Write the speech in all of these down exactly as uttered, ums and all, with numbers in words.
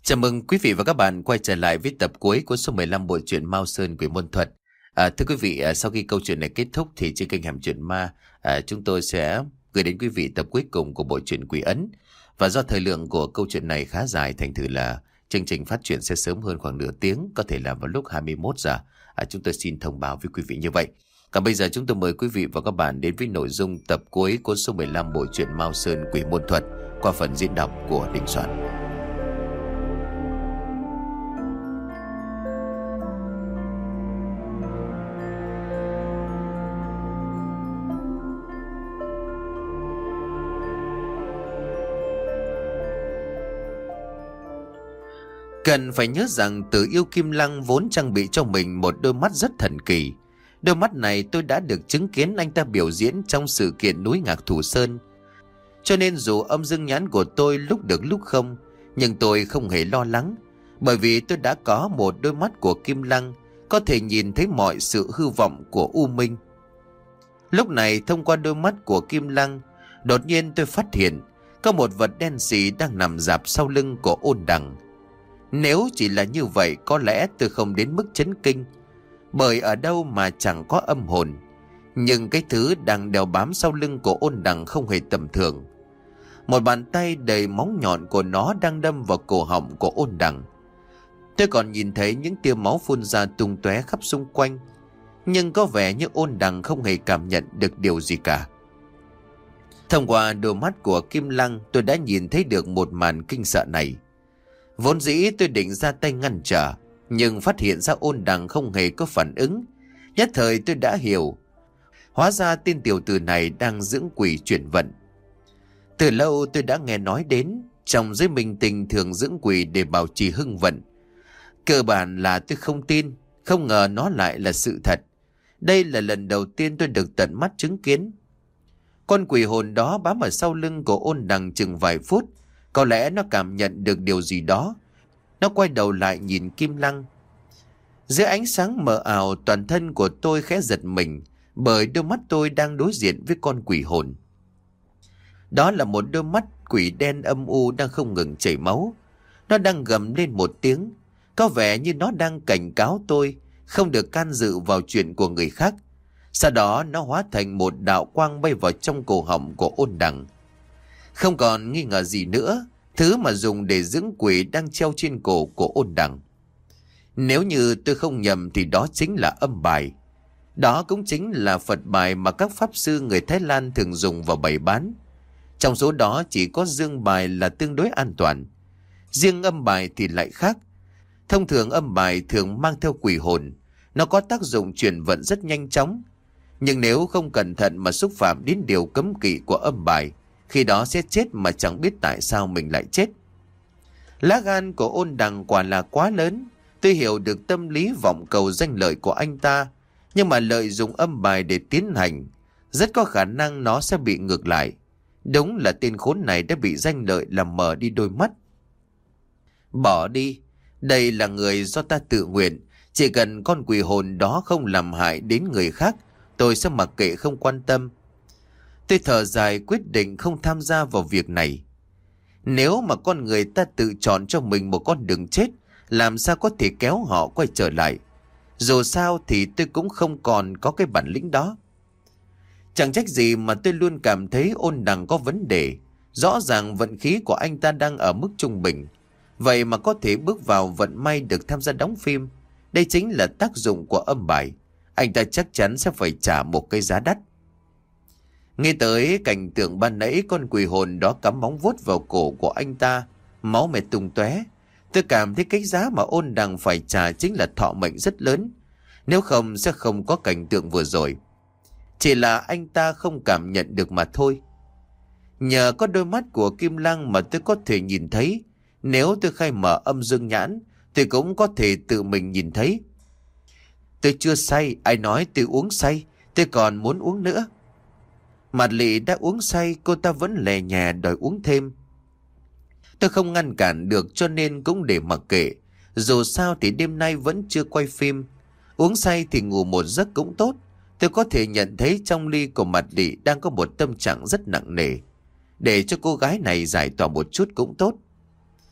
Chào mừng quý vị và các bạn quay trở lại với tập cuối của số mười lăm bộ truyện Mao Sơn Quỷ Môn Thuật. À, thưa quý vị, à, sau khi câu chuyện này kết thúc thì trên kênh Hẻm Chuyện Ma, à, chúng tôi sẽ gửi đến quý vị tập cuối cùng của bộ truyện Quỷ Ấn. Và do thời lượng của câu chuyện này khá dài, thành thử là chương trình phát truyện sẽ sớm hơn khoảng nửa tiếng, có thể là vào lúc hai mươi mốt giờ. À, chúng tôi xin thông báo với quý vị như vậy. Còn bây giờ chúng tôi mời quý vị và các bạn đến với nội dung tập cuối của số mười lăm bộ truyện Mao Sơn Quỷ Môn Thuật qua phần diễn đọc của Đình Soạn. Cần phải nhớ rằng Tử Yêu Kim Lăng vốn trang bị cho mình một đôi mắt rất thần kỳ. Đôi mắt này tôi đã được chứng kiến anh ta biểu diễn trong sự kiện núi Ngạc Thủ Sơn. Cho nên dù âm dương nhãn của tôi lúc được lúc không, nhưng tôi không hề lo lắng, bởi vì tôi đã có một đôi mắt của Kim Lăng, có thể nhìn thấy mọi sự hư vọng của U Minh. Lúc này thông qua đôi mắt của Kim Lăng, đột nhiên tôi phát hiện có một vật đen sì đang nằm rạp sau lưng của Ôn Đằng. Nếu chỉ là như vậy có lẽ tôi không đến mức chấn kinh, bởi ở đâu mà chẳng có âm hồn. Nhưng cái thứ đang đeo bám sau lưng của Ôn Đằng không hề tầm thường. Một bàn tay đầy móng nhọn của nó đang đâm vào cổ họng của Ôn Đằng. Tôi còn nhìn thấy những tia máu phun ra tung tóe khắp xung quanh, nhưng có vẻ như Ôn Đằng không hề cảm nhận được điều gì cả. Thông qua đôi mắt của Kim Lăng, tôi đã nhìn thấy được một màn kinh sợ này. Vốn dĩ tôi định ra tay ngăn trở, nhưng phát hiện ra Ôn Đằng không hề có phản ứng. Nhất thời tôi đã hiểu, hóa ra tên tiểu tử này đang dưỡng quỷ chuyển vận. Từ lâu tôi đã nghe nói đến trong giới minh tình thường dưỡng quỷ để bảo trì hưng vận. Cơ bản là tôi không tin, không ngờ nó lại là sự thật. Đây là lần đầu tiên tôi được tận mắt chứng kiến. Con quỷ hồn đó bám ở sau lưng của Ôn Đằng chừng vài phút. Có lẽ nó cảm nhận được điều gì đó. Nó quay đầu lại nhìn Kim Lăng. Dưới ánh sáng mờ ảo, toàn thân của tôi khẽ giật mình, bởi đôi mắt tôi đang đối diện với con quỷ hồn. Đó là một đôi mắt quỷ đen âm u đang không ngừng chảy máu. Nó đang gầm lên một tiếng, có vẻ như nó đang cảnh cáo tôi không được can dự vào chuyện của người khác. Sau đó nó hóa thành một đạo quang bay vào trong cổ họng của Ôn Đằng. Không còn nghi ngờ gì nữa, thứ mà dùng để dưỡng quỷ đang treo trên cổ của Ôn Đằng. Nếu như tôi không nhầm thì đó chính là âm bài. Đó cũng chính là Phật bài mà các pháp sư người Thái Lan thường dùng vào bày bán. Trong số đó chỉ có dương bài là tương đối an toàn. Riêng âm bài thì lại khác. Thông thường âm bài thường mang theo quỷ hồn. Nó có tác dụng chuyển vận rất nhanh chóng. Nhưng nếu không cẩn thận mà xúc phạm đến điều cấm kỵ của âm bài, khi đó sẽ chết mà chẳng biết tại sao mình lại chết. Lá gan của Ôn Đằng quả là quá lớn. Tôi hiểu được tâm lý vọng cầu danh lợi của anh ta, nhưng mà lợi dụng âm bài để tiến hành, rất có khả năng nó sẽ bị ngược lại. Đúng là tên khốn này đã bị danh lợi làm mờ đi đôi mắt. Bỏ đi, đây là người do ta tự nguyện. Chỉ cần con quỷ hồn đó không làm hại đến người khác, tôi sẽ mặc kệ không quan tâm. Tôi thở dài quyết định không tham gia vào việc này. Nếu mà con người ta tự chọn cho mình một con đường chết, làm sao có thể kéo họ quay trở lại. Dù sao thì tôi cũng không còn có cái bản lĩnh đó. Chẳng trách gì mà tôi luôn cảm thấy Ôn Đằng có vấn đề. Rõ ràng vận khí của anh ta đang ở mức trung bình, vậy mà có thể bước vào vận may được tham gia đóng phim. Đây chính là tác dụng của âm bài. Anh ta chắc chắn sẽ phải trả một cái giá đắt. Nghe tới cảnh tượng ban nãy, con quỷ hồn đó cắm móng vuốt vào cổ của anh ta, máu mệt tung tóe. Tôi cảm thấy cái giá mà Ôn Đằng phải trả chính là thọ mệnh rất lớn. Nếu không sẽ không có cảnh tượng vừa rồi. Chỉ là anh ta không cảm nhận được mà thôi. Nhờ có đôi mắt của Kim Lăng mà tôi có thể nhìn thấy. Nếu tôi khai mở âm dương nhãn, tôi cũng có thể tự mình nhìn thấy. Tôi chưa say, ai nói tôi uống say, tôi còn muốn uống nữa. Mạt Lị đã uống say, cô ta vẫn lè nhè đòi uống thêm. Tôi không ngăn cản được cho nên cũng để mặc kệ. Dù sao thì đêm nay vẫn chưa quay phim. Uống say thì ngủ một giấc cũng tốt. Tôi có thể nhận thấy trong ly của Mạt Lị đang có một tâm trạng rất nặng nề. Để cho cô gái này giải tỏa một chút cũng tốt.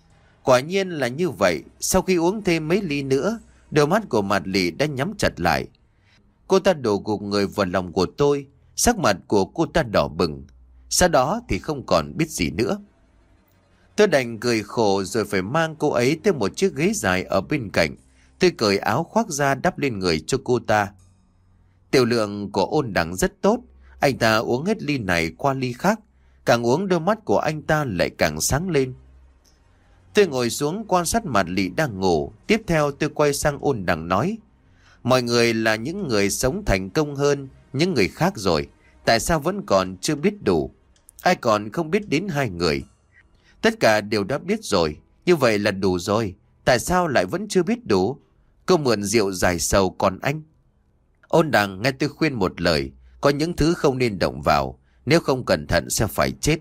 Quả nhiên là như vậy. Sau khi uống thêm mấy ly nữa, đôi mắt của Mạt Lị đã nhắm chặt lại. Cô ta đổ gục người vào lòng của tôi. Sắc mặt của cô ta đỏ bừng. Sau đó thì không còn biết gì nữa. Tôi đành cười khổ rồi phải mang cô ấy tới một chiếc ghế dài ở bên cạnh. Tôi cởi áo khoác ra đắp lên người cho cô ta. Tiểu lượng của Ôn Đằng rất tốt. Anh ta uống hết ly này qua ly khác. Càng uống đôi mắt của anh ta lại càng sáng lên. Tôi ngồi xuống quan sát Mạt Lị đang ngủ. Tiếp theo tôi quay sang Ôn Đằng nói: mọi người là những người sống thành công hơn những người khác rồi. Tại sao vẫn còn chưa biết đủ? Ai còn không biết đến hai người? Tất cả đều đã biết rồi. Như vậy là đủ rồi. Tại sao lại vẫn chưa biết đủ? Cô mượn rượu giải sầu còn anh. Ôn Đằng nghe tôi khuyên một lời. Có những thứ không nên động vào. Nếu không cẩn thận sẽ phải chết.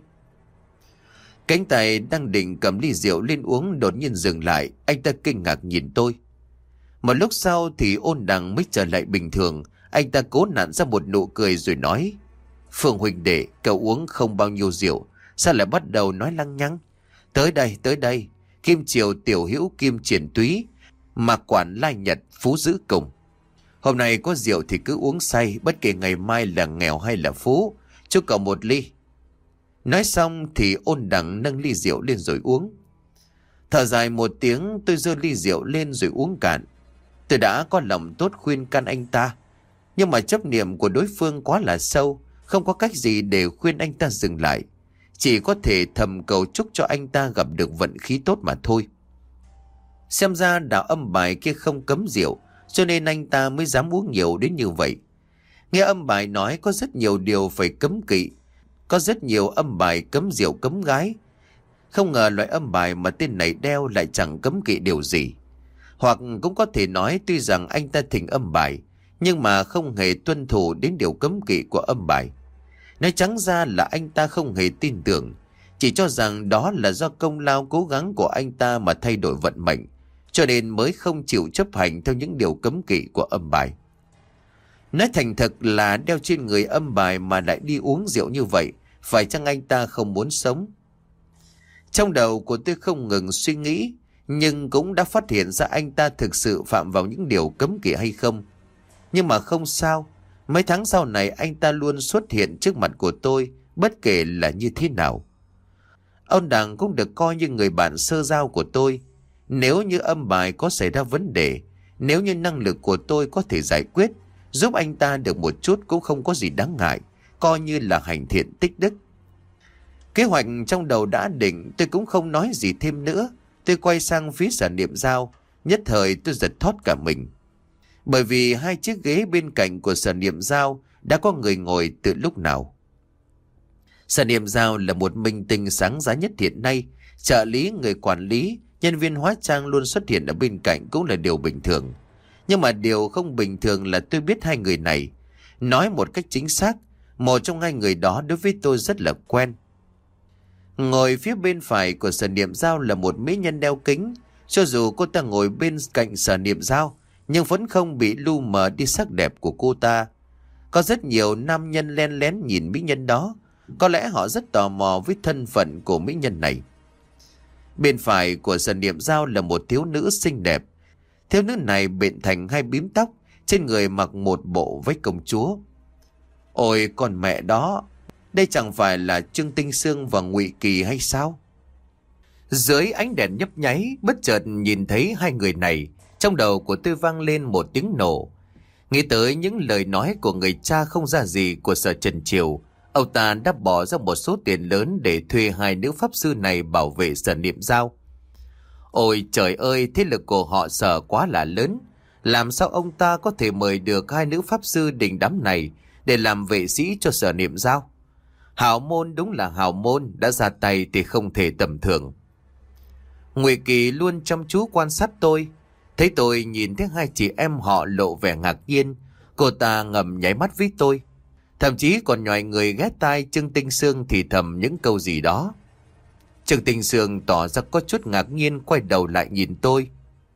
Cánh tay đang định cầm ly rượu lên uống đột nhiên dừng lại. Anh ta kinh ngạc nhìn tôi. Một lúc sau thì Ôn Đằng mới trở lại bình thường. Anh ta cố nặn ra một nụ cười rồi nói: Phương huynh đệ, cậu uống không bao nhiêu rượu, sao lại bắt đầu nói lăng nhăng? Tới đây, tới đây. Kim Triều tiểu hữu Kim Triển Túy, Mạc Quản Lai Nhật phú giữ cùng. Hôm nay có rượu thì cứ uống say, bất kể ngày mai là nghèo hay là phú. Chúc cậu một ly. Nói xong thì Ôn Đằng nâng ly rượu lên rồi uống. Thở dài một tiếng, tôi giơ ly rượu lên rồi uống cạn. Tôi đã có lòng tốt khuyên can anh ta, nhưng mà chấp niệm của đối phương quá là sâu, không có cách gì để khuyên anh ta dừng lại. Chỉ có thể thầm cầu chúc cho anh ta gặp được vận khí tốt mà thôi. Xem ra đạo âm bài kia không cấm rượu, cho nên anh ta mới dám uống nhiều đến như vậy. Nghe âm bài nói có rất nhiều điều phải cấm kỵ. Có rất nhiều âm bài cấm rượu cấm gái. Không ngờ loại âm bài mà tên này đeo lại chẳng cấm kỵ điều gì. Hoặc cũng có thể nói tuy rằng anh ta thỉnh âm bài, nhưng mà không hề tuân thủ đến điều cấm kỵ của âm bài. Nói trắng ra là anh ta không hề tin tưởng, chỉ cho rằng đó là do công lao cố gắng của anh ta mà thay đổi vận mệnh, cho nên mới không chịu chấp hành theo những điều cấm kỵ của âm bài. Nói thành thật là đeo trên người âm bài mà lại đi uống rượu như vậy, phải chăng anh ta không muốn sống? Trong đầu của tôi không ngừng suy nghĩ, nhưng cũng đã phát hiện ra anh ta thực sự phạm vào những điều cấm kỵ hay không. Nhưng mà không sao, mấy tháng sau này anh ta luôn xuất hiện trước mặt của tôi, bất kể là như thế nào. Ông Đằng cũng được coi như người bạn sơ giao của tôi. Nếu như âm bài có xảy ra vấn đề, nếu như năng lực của tôi có thể giải quyết, giúp anh ta được một chút cũng không có gì đáng ngại, coi như là hành thiện tích đức. Kế hoạch trong đầu đã định, tôi cũng không nói gì thêm nữa. Tôi quay sang phía Sở Niệm Giao, nhất thời tôi giật thót cả mình. Bởi vì hai chiếc ghế bên cạnh của Sở Niệm Giao đã có người ngồi từ lúc nào. Sở Niệm Giao là một minh tinh sáng giá nhất hiện nay. Trợ lý, người quản lý, nhân viên hóa trang luôn xuất hiện ở bên cạnh cũng là điều bình thường. Nhưng mà điều không bình thường là tôi biết hai người này. Nói một cách chính xác, một trong hai người đó đối với tôi rất là quen. Ngồi phía bên phải của Sở Niệm Giao là một mỹ nhân đeo kính. Cho dù cô ta ngồi bên cạnh Sở Niệm Giao, nhưng vẫn không bị lu mờ đi sắc đẹp của cô ta. Có rất nhiều nam nhân len lén nhìn mỹ nhân đó. Có lẽ họ rất tò mò với thân phận của mỹ nhân này. Bên phải của Sở Niệm Giao là một thiếu nữ xinh đẹp. Thiếu nữ này bện thành hai bím tóc, trên người mặc một bộ váy công chúa. Ôi con mẹ đó, đây chẳng phải là Trương Tinh Sương và Ngụy Kỳ hay sao? Dưới ánh đèn nhấp nháy, bất chợt nhìn thấy hai người này, trong đầu của tôi vang lên một tiếng nổ. Nghĩ tới những lời nói của người cha không ra gì của Sở Trần Triều, ông ta đã bỏ ra một số tiền lớn để thuê hai nữ pháp sư này bảo vệ Sở Niệm Giao. Ôi trời ơi, thế lực của họ Sở quá là lớn. Làm sao ông ta có thể mời được hai nữ pháp sư đình đám này để làm vệ sĩ cho Sở Niệm Giao? Hào môn đúng là hào môn, đã ra tay thì không thể tầm thường. Ngụy Kỳ luôn chăm chú quan sát tôi. Thấy tôi nhìn thấy hai chị em họ lộ vẻ ngạc nhiên, cô ta ngầm nháy mắt với tôi. Thậm chí còn nhòi người ghé tai Trương Tinh Sương thì thầm những câu gì đó. Trương Tinh Sương tỏ ra có chút ngạc nhiên, quay đầu lại nhìn tôi.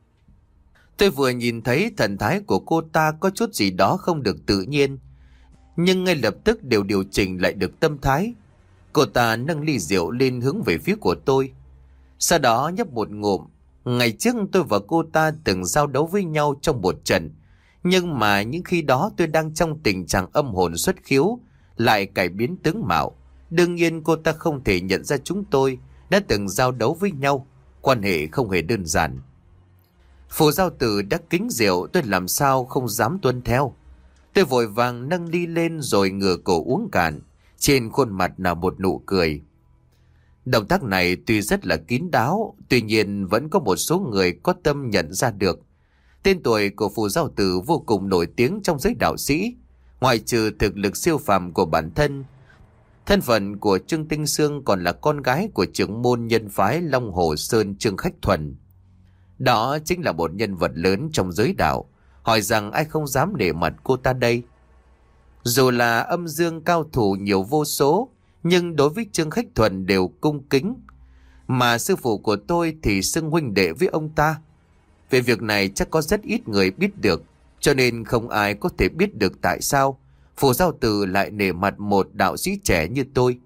Tôi vừa nhìn thấy thần thái của cô ta có chút gì đó không được tự nhiên, nhưng ngay lập tức đều điều chỉnh lại được tâm thái. Cô ta nâng ly rượu lên hướng về phía của tôi. Sau đó nhấp một ngụm. Ngày trước tôi và cô ta từng giao đấu với nhau trong một trận. Nhưng mà những khi đó tôi đang trong tình trạng âm hồn xuất khiếu, lại cải biến tướng mạo. Đương nhiên cô ta không thể nhận ra chúng tôi đã từng giao đấu với nhau. Quan hệ không hề đơn giản. Phù giao tử đã kính rượu, tôi làm sao không dám tuân theo. Tôi vội vàng nâng ly lên rồi ngửa cổ uống cạn. Trên khuôn mặt là một nụ cười. Động tác này tuy rất là kín đáo, tuy nhiên vẫn có một số người có tâm nhận ra được. Tên tuổi của phù giao tử vô cùng nổi tiếng trong giới đạo sĩ. Ngoài trừ thực lực siêu phàm của bản thân, thân phận của Trương Tinh Sương còn là con gái của trưởng môn nhân phái Long Hồ Sơn Trương Khách Thuần. Đó chính là một nhân vật lớn trong giới đạo. Hỏi rằng ai không dám nể mặt cô ta đây. Dù là âm dương cao thủ nhiều vô số, nhưng đối với Trương Khách Thuần đều cung kính. Mà sư phụ của tôi thì xưng huynh đệ với ông ta. Về việc này chắc có rất ít người biết được, cho nên không ai có thể biết được tại sao phù giao tử lại nể mặt một đạo sĩ trẻ như tôi.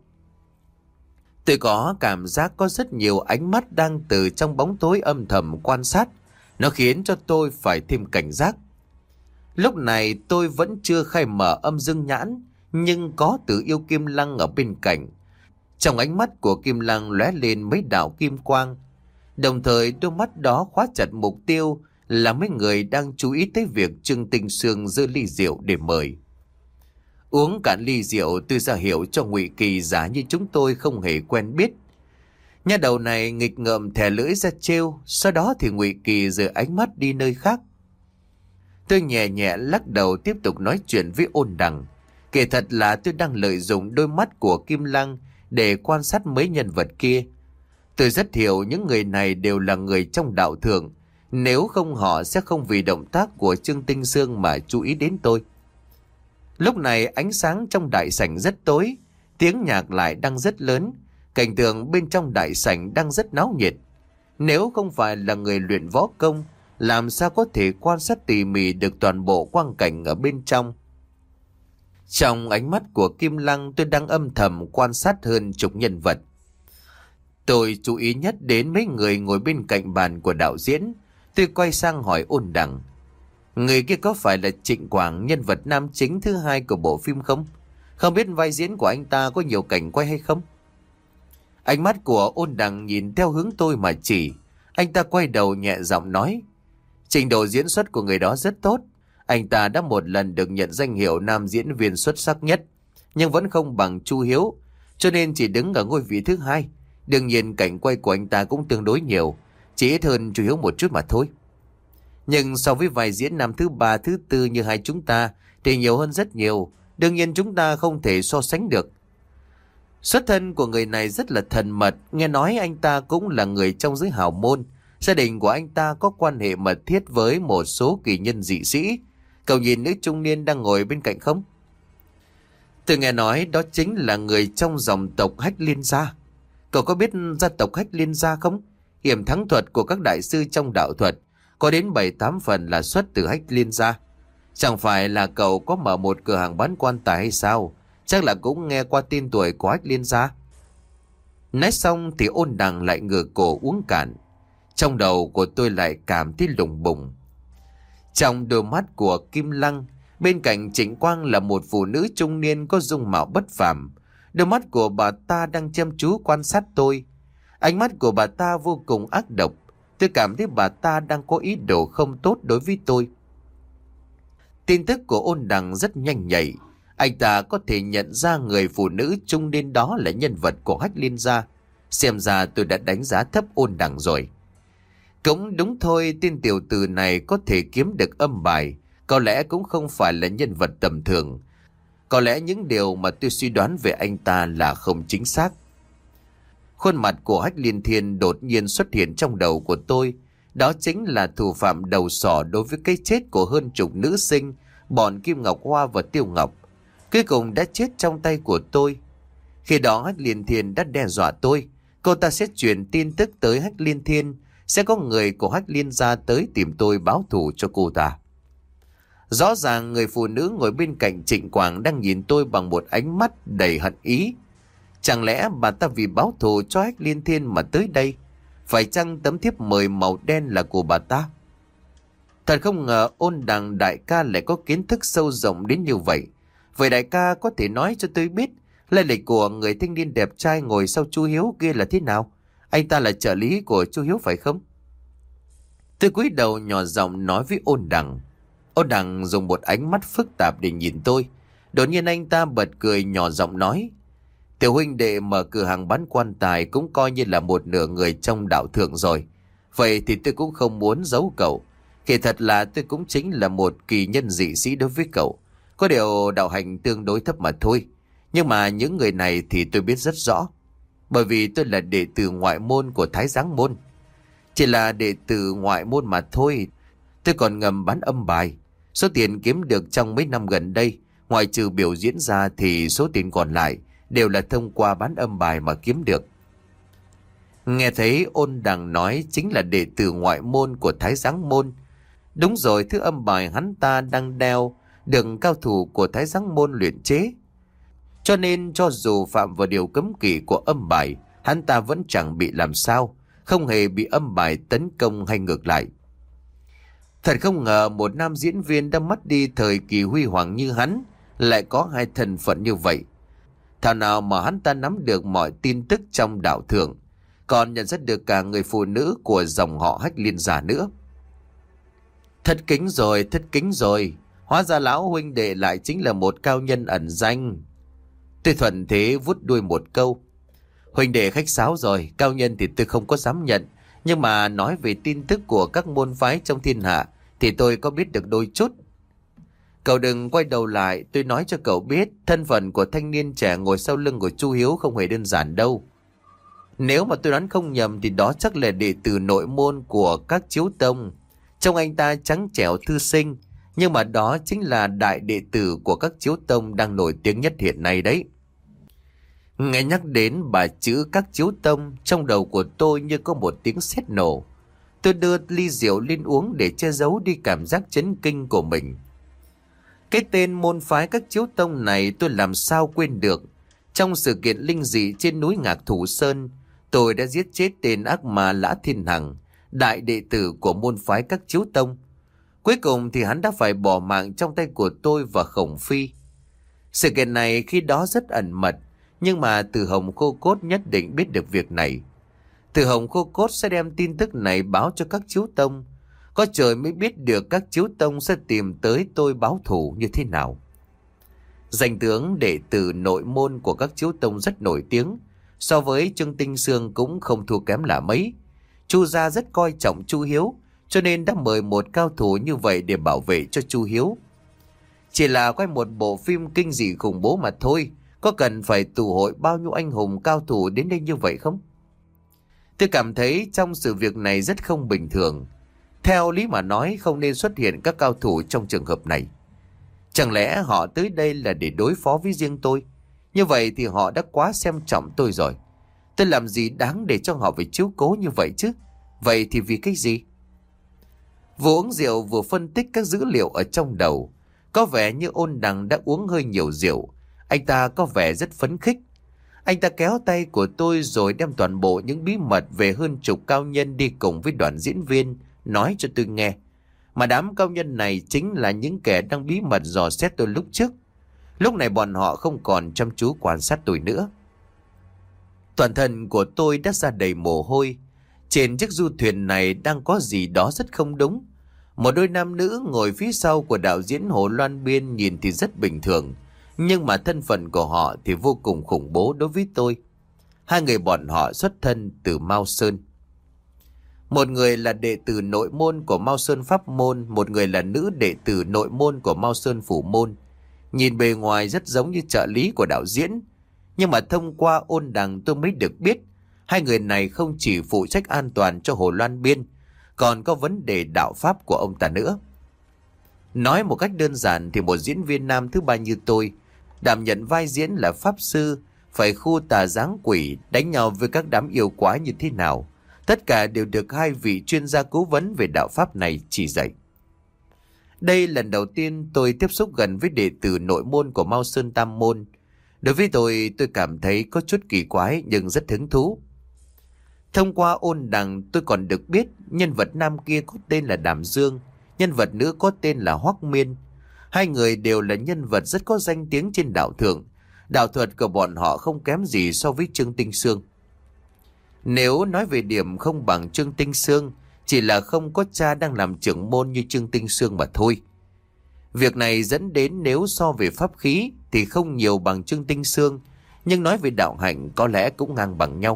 Tôi có cảm giác có rất nhiều ánh mắt đang từ trong bóng tối âm thầm quan sát. Nó khiến cho tôi phải thêm cảnh giác. Lúc này tôi vẫn chưa khai mở âm dương nhãn, nhưng có Tử Yêu Kim Lăng ở bên cạnh. Trong ánh mắt của Kim Lăng lóe lên mấy đạo kim quang. Đồng thời đôi mắt đó khóa chặt mục tiêu là mấy người đang chú ý tới việc Trương Tinh Sương giơ ly rượu để mời. Uống cạn ly rượu, tôi ra hiệu cho Ngụy Kỳ giả như chúng tôi không hề quen biết. Nhà đầu này nghịch ngợm thè lưỡi ra trêu, sau đó thì Ngụy Kỳ rời ánh mắt đi nơi khác. Tôi nhẹ nhẹ lắc đầu tiếp tục nói chuyện với Ôn Đằng. Kể thật là tôi đang lợi dụng đôi mắt của Kim Lăng để quan sát mấy nhân vật kia. Tôi rất hiểu những người này đều là người trong đạo thượng. Nếu không họ sẽ không vì động tác của Trương Tinh Sương mà chú ý đến tôi. Lúc này ánh sáng trong đại sảnh rất tối, tiếng nhạc lại đang rất lớn, cảnh tượng bên trong đại sảnh đang rất náo nhiệt. Nếu không phải là người luyện võ công, làm sao có thể quan sát tỉ mỉ được toàn bộ quang cảnh ở bên trong. Trong ánh mắt của Kim Lăng, tôi đang âm thầm quan sát hơn chục nhân vật. Tôi chú ý nhất đến mấy người ngồi bên cạnh bàn của đạo diễn. Tôi quay sang hỏi Ôn Đằng. Người kia có phải là Trịnh Quảng, nhân vật nam chính thứ hai của bộ phim không? Không biết vai diễn của anh ta có nhiều cảnh quay hay không? Ánh mắt của Ôn Đằng nhìn theo hướng tôi mà chỉ. Anh ta quay đầu nhẹ giọng nói. Trình độ diễn xuất của người đó rất tốt. Anh ta đã một lần được nhận danh hiệu nam diễn viên xuất sắc nhất, nhưng vẫn không bằng Chu Hiếu, cho nên chỉ đứng ở ngôi vị thứ hai. Đương nhiên cảnh quay của anh ta cũng tương đối nhiều, chỉ ít hơn Chu Hiếu một chút mà thôi. Nhưng so với vai diễn nam thứ ba, thứ tư như hai chúng ta thì nhiều hơn rất nhiều. Đương nhiên chúng ta không thể so sánh được. Xuất thân của người này rất là thần mật. Nghe nói anh ta cũng là người trong giới hào môn. Gia đình của anh ta có quan hệ mật thiết với một số kỳ nhân dị sĩ. Cậu nhìn nữ trung niên đang ngồi bên cạnh không? Tôi nghe nói đó chính là người trong dòng tộc Hách Liên Gia. Cậu có biết gia tộc Hách Liên Gia không? Hiểm thắng thuật của các đại sư trong đạo thuật có đến bảy tám phần là xuất từ Hách Liên Gia. Chẳng phải là cậu có mở một cửa hàng bán quan tài hay sao? Chắc là cũng nghe qua tên tuổi của Hách Liên Gia. Nói xong thì Ôn Đằng lại ngửa cổ uống cạn. Trong đầu của tôi lại cảm thấy lùng bùng. Trong đôi mắt của Kim Lăng, bên cạnh Trịnh Quang là một phụ nữ trung niên có dung mạo bất phàm. Đôi mắt của bà ta đang chăm chú quan sát tôi. Ánh mắt của bà ta vô cùng ác độc. Tôi cảm thấy bà ta đang có ý đồ không tốt đối với tôi. Tin tức của Ôn Đằng rất nhanh nhạy. Anh ta có thể nhận ra người phụ nữ trung niên đó là nhân vật của Hách Liên Gia. Xem ra tôi đã đánh giá thấp Ôn Đằng rồi. Cũng đúng thôi, tên tiểu tử này có thể kiếm được âm bài, có lẽ cũng không phải là nhân vật tầm thường. Có lẽ những điều mà tôi suy đoán về anh ta là không chính xác. Khuôn mặt của Hách Liên Thiên đột nhiên xuất hiện trong đầu của tôi. Đó chính là thủ phạm đầu sỏ đối với cái chết của hơn chục nữ sinh, bọn Kim Ngọc Hoa và Tiêu Ngọc. Cuối cùng đã chết trong tay của tôi. Khi đó Hách Liên Thiên đã đe dọa tôi. Cô ta sẽ truyền tin tức tới Hách Liên Thiên. Sẽ có người của Hách Liên Gia tới tìm tôi báo thù cho cô ta. Rõ ràng người phụ nữ ngồi bên cạnh Trịnh Quảng đang nhìn tôi bằng một ánh mắt đầy hận ý. Chẳng lẽ bà ta vì báo thù cho Hách Liên Thiên mà tới đây? Phải chăng tấm thiếp mời màu đen là của bà ta? Thật không ngờ Ôn Đằng đại ca lại có kiến thức sâu rộng đến như vậy. Vậy đại ca có thể nói cho tôi biết lai lịch của người thanh niên đẹp trai ngồi sau chú Hiếu kia là thế nào? Anh ta là trợ lý của chú Hiếu phải không? Tôi cúi đầu nhỏ giọng nói với Ôn Đằng. Ôn Đằng dùng một ánh mắt phức tạp để nhìn tôi. Đột nhiên anh ta bật cười nhỏ giọng nói: Tiểu huynh đệ mở cửa hàng bán quan tài cũng coi như là một nửa người trong đạo thượng rồi. Vậy thì tôi cũng không muốn giấu cậu. Kể thật là tôi cũng chính là một kỳ nhân dị sĩ đối với cậu. Có điều đạo hành tương đối thấp mà thôi. Nhưng mà những người này thì tôi biết rất rõ. Bởi vì tôi là đệ tử ngoại môn của Thái Giáng Môn. Chỉ là đệ tử ngoại môn mà thôi. Tôi còn ngầm bán âm bài. Số tiền kiếm được trong mấy năm gần đây, ngoài trừ biểu diễn ra thì số tiền còn lại đều là thông qua bán âm bài mà kiếm được. Nghe thấy Ôn Đằng nói chính là đệ tử ngoại môn của Thái Giáng Môn. Đúng rồi, thứ âm bài hắn ta đang đeo được cao thủ của Thái Giáng Môn luyện chế. Cho nên cho dù phạm vào điều cấm kỵ của âm bài, hắn ta vẫn chẳng bị làm sao, không hề bị âm bài tấn công hay ngược lại. Thật không ngờ một nam diễn viên đã mất đi thời kỳ huy hoàng như hắn lại có hai thân phận như vậy. Thảo nào mà hắn ta nắm được mọi tin tức trong đạo thượng, còn nhận ra được cả người phụ nữ của dòng họ Hách Liên giả nữa. Thất kính rồi, thất kính rồi. Hóa ra lão huynh đệ lại chính là một cao nhân ẩn danh. Tôi thuận thế vút đuôi một câu. Huynh đệ khách sáo rồi, cao nhân thì tôi không có dám nhận. Nhưng mà nói về tin tức của các môn phái trong thiên hạ thì tôi có biết được đôi chút. Cậu đừng quay đầu lại, tôi nói cho cậu biết thân phận của thanh niên trẻ ngồi sau lưng của Chu Hiếu không hề đơn giản đâu. Nếu mà tôi đoán không nhầm thì đó chắc là đệ tử nội môn của các chiếu tông. Trông anh ta trắng trẻo thư sinh, nhưng mà đó chính là đại đệ tử của các chiếu tông đang nổi tiếng nhất hiện nay đấy. Nghe nhắc đến bà chữ các chiếu tông, trong đầu của tôi như có một tiếng sét nổ. Tôi đưa ly rượu lên uống để che giấu đi cảm giác chấn kinh của mình. Cái tên môn phái các chiếu tông này tôi làm sao quên được. Trong sự kiện linh dị trên núi Ngạc Thủ Sơn, tôi đã giết chết tên ác ma Lã Thiên Hằng, đại đệ tử của môn phái các chiếu tông. Cuối cùng thì hắn đã phải bỏ mạng trong tay của tôi và Khổng Phi. Sự kiện này khi đó rất ẩn mật, nhưng mà Từ Hồng Khô Cốt nhất định biết được việc này. Từ Hồng Khô Cốt sẽ đem tin tức này báo cho các chiếu tông. Có trời mới biết được các chiếu tông sẽ tìm tới tôi báo thù như thế nào. Danh tướng đệ tử nội môn của các chiếu tông rất nổi tiếng. So với Trương Tinh Sương cũng không thua kém là mấy. Chu gia rất coi trọng Chu Hiếu, cho nên đã mời một cao thủ như vậy để bảo vệ cho Chu Hiếu. Chỉ là quay một bộ phim kinh dị khủng bố mà thôi, có cần phải tụ hội bao nhiêu anh hùng cao thủ đến đây như vậy không? Tôi cảm thấy trong sự việc này rất không bình thường. Theo lý mà nói không nên xuất hiện các cao thủ trong trường hợp này. Chẳng lẽ họ tới đây là để đối phó với riêng tôi? Như vậy thì họ đã quá xem trọng tôi rồi. Tôi làm gì đáng để cho họ phải chiếu cố như vậy chứ? Vậy thì vì cái gì? Vừa uống rượu vừa phân tích các dữ liệu ở trong đầu. Có vẻ như Ôn Đằng đã uống hơi nhiều rượu. Anh ta có vẻ rất phấn khích. Anh ta kéo tay của tôi rồi đem toàn bộ những bí mật về hơn chục cao nhân đi cùng với đoàn diễn viên nói cho tôi nghe. Mà đám cao nhân này chính là những kẻ đang bí mật dò xét tôi lúc trước. Lúc này bọn họ không còn chăm chú quan sát tôi nữa. Toàn thân của tôi đã ra đầy mồ hôi. Trên chiếc du thuyền này đang có gì đó rất không đúng. Một đôi nam nữ ngồi phía sau của đạo diễn Hồ Loan Biên nhìn thì rất bình thường. Nhưng mà thân phận của họ thì vô cùng khủng bố đối với tôi. Hai người bọn họ xuất thân từ Mao Sơn. Một người là đệ tử nội môn của Mao Sơn Pháp Môn, một người là nữ đệ tử nội môn của Mao Sơn Phủ Môn. Nhìn bề ngoài rất giống như trợ lý của đạo diễn. Nhưng mà thông qua Ôn Đằng tôi mới được biết, hai người này không chỉ phụ trách an toàn cho Hồ Loan Biên, còn có vấn đề đạo pháp của ông ta nữa. Nói một cách đơn giản thì một diễn viên nam thứ ba như tôi, đảm nhận vai diễn là pháp sư, phải khu tà giáng quỷ, đánh nhau với các đám yêu quái như thế nào. Tất cả đều được hai vị chuyên gia cố vấn về đạo pháp này chỉ dạy. Đây lần đầu tiên tôi tiếp xúc gần với đệ tử nội môn của Mao Sơn Tam Môn. Đối với tôi, tôi cảm thấy có chút kỳ quái nhưng rất hứng thú. Thông qua ôn đằng tôi còn được biết nhân vật nam kia có tên là Đàm Dương, nhân vật nữ có tên là Hoắc Miên. Hai người đều là nhân vật rất có danh tiếng trên đạo thượng. Đạo thuật của bọn họ không kém gì so với Trương Tinh Xương. Nếu nói về điểm không bằng Trương Tinh Xương, chỉ là không có cha đang làm trưởng môn như Trương Tinh Xương mà thôi. Việc này dẫn đến nếu so về pháp khí thì không nhiều bằng Trương Tinh Xương, nhưng nói về đạo hạnh có lẽ cũng ngang bằng nhau.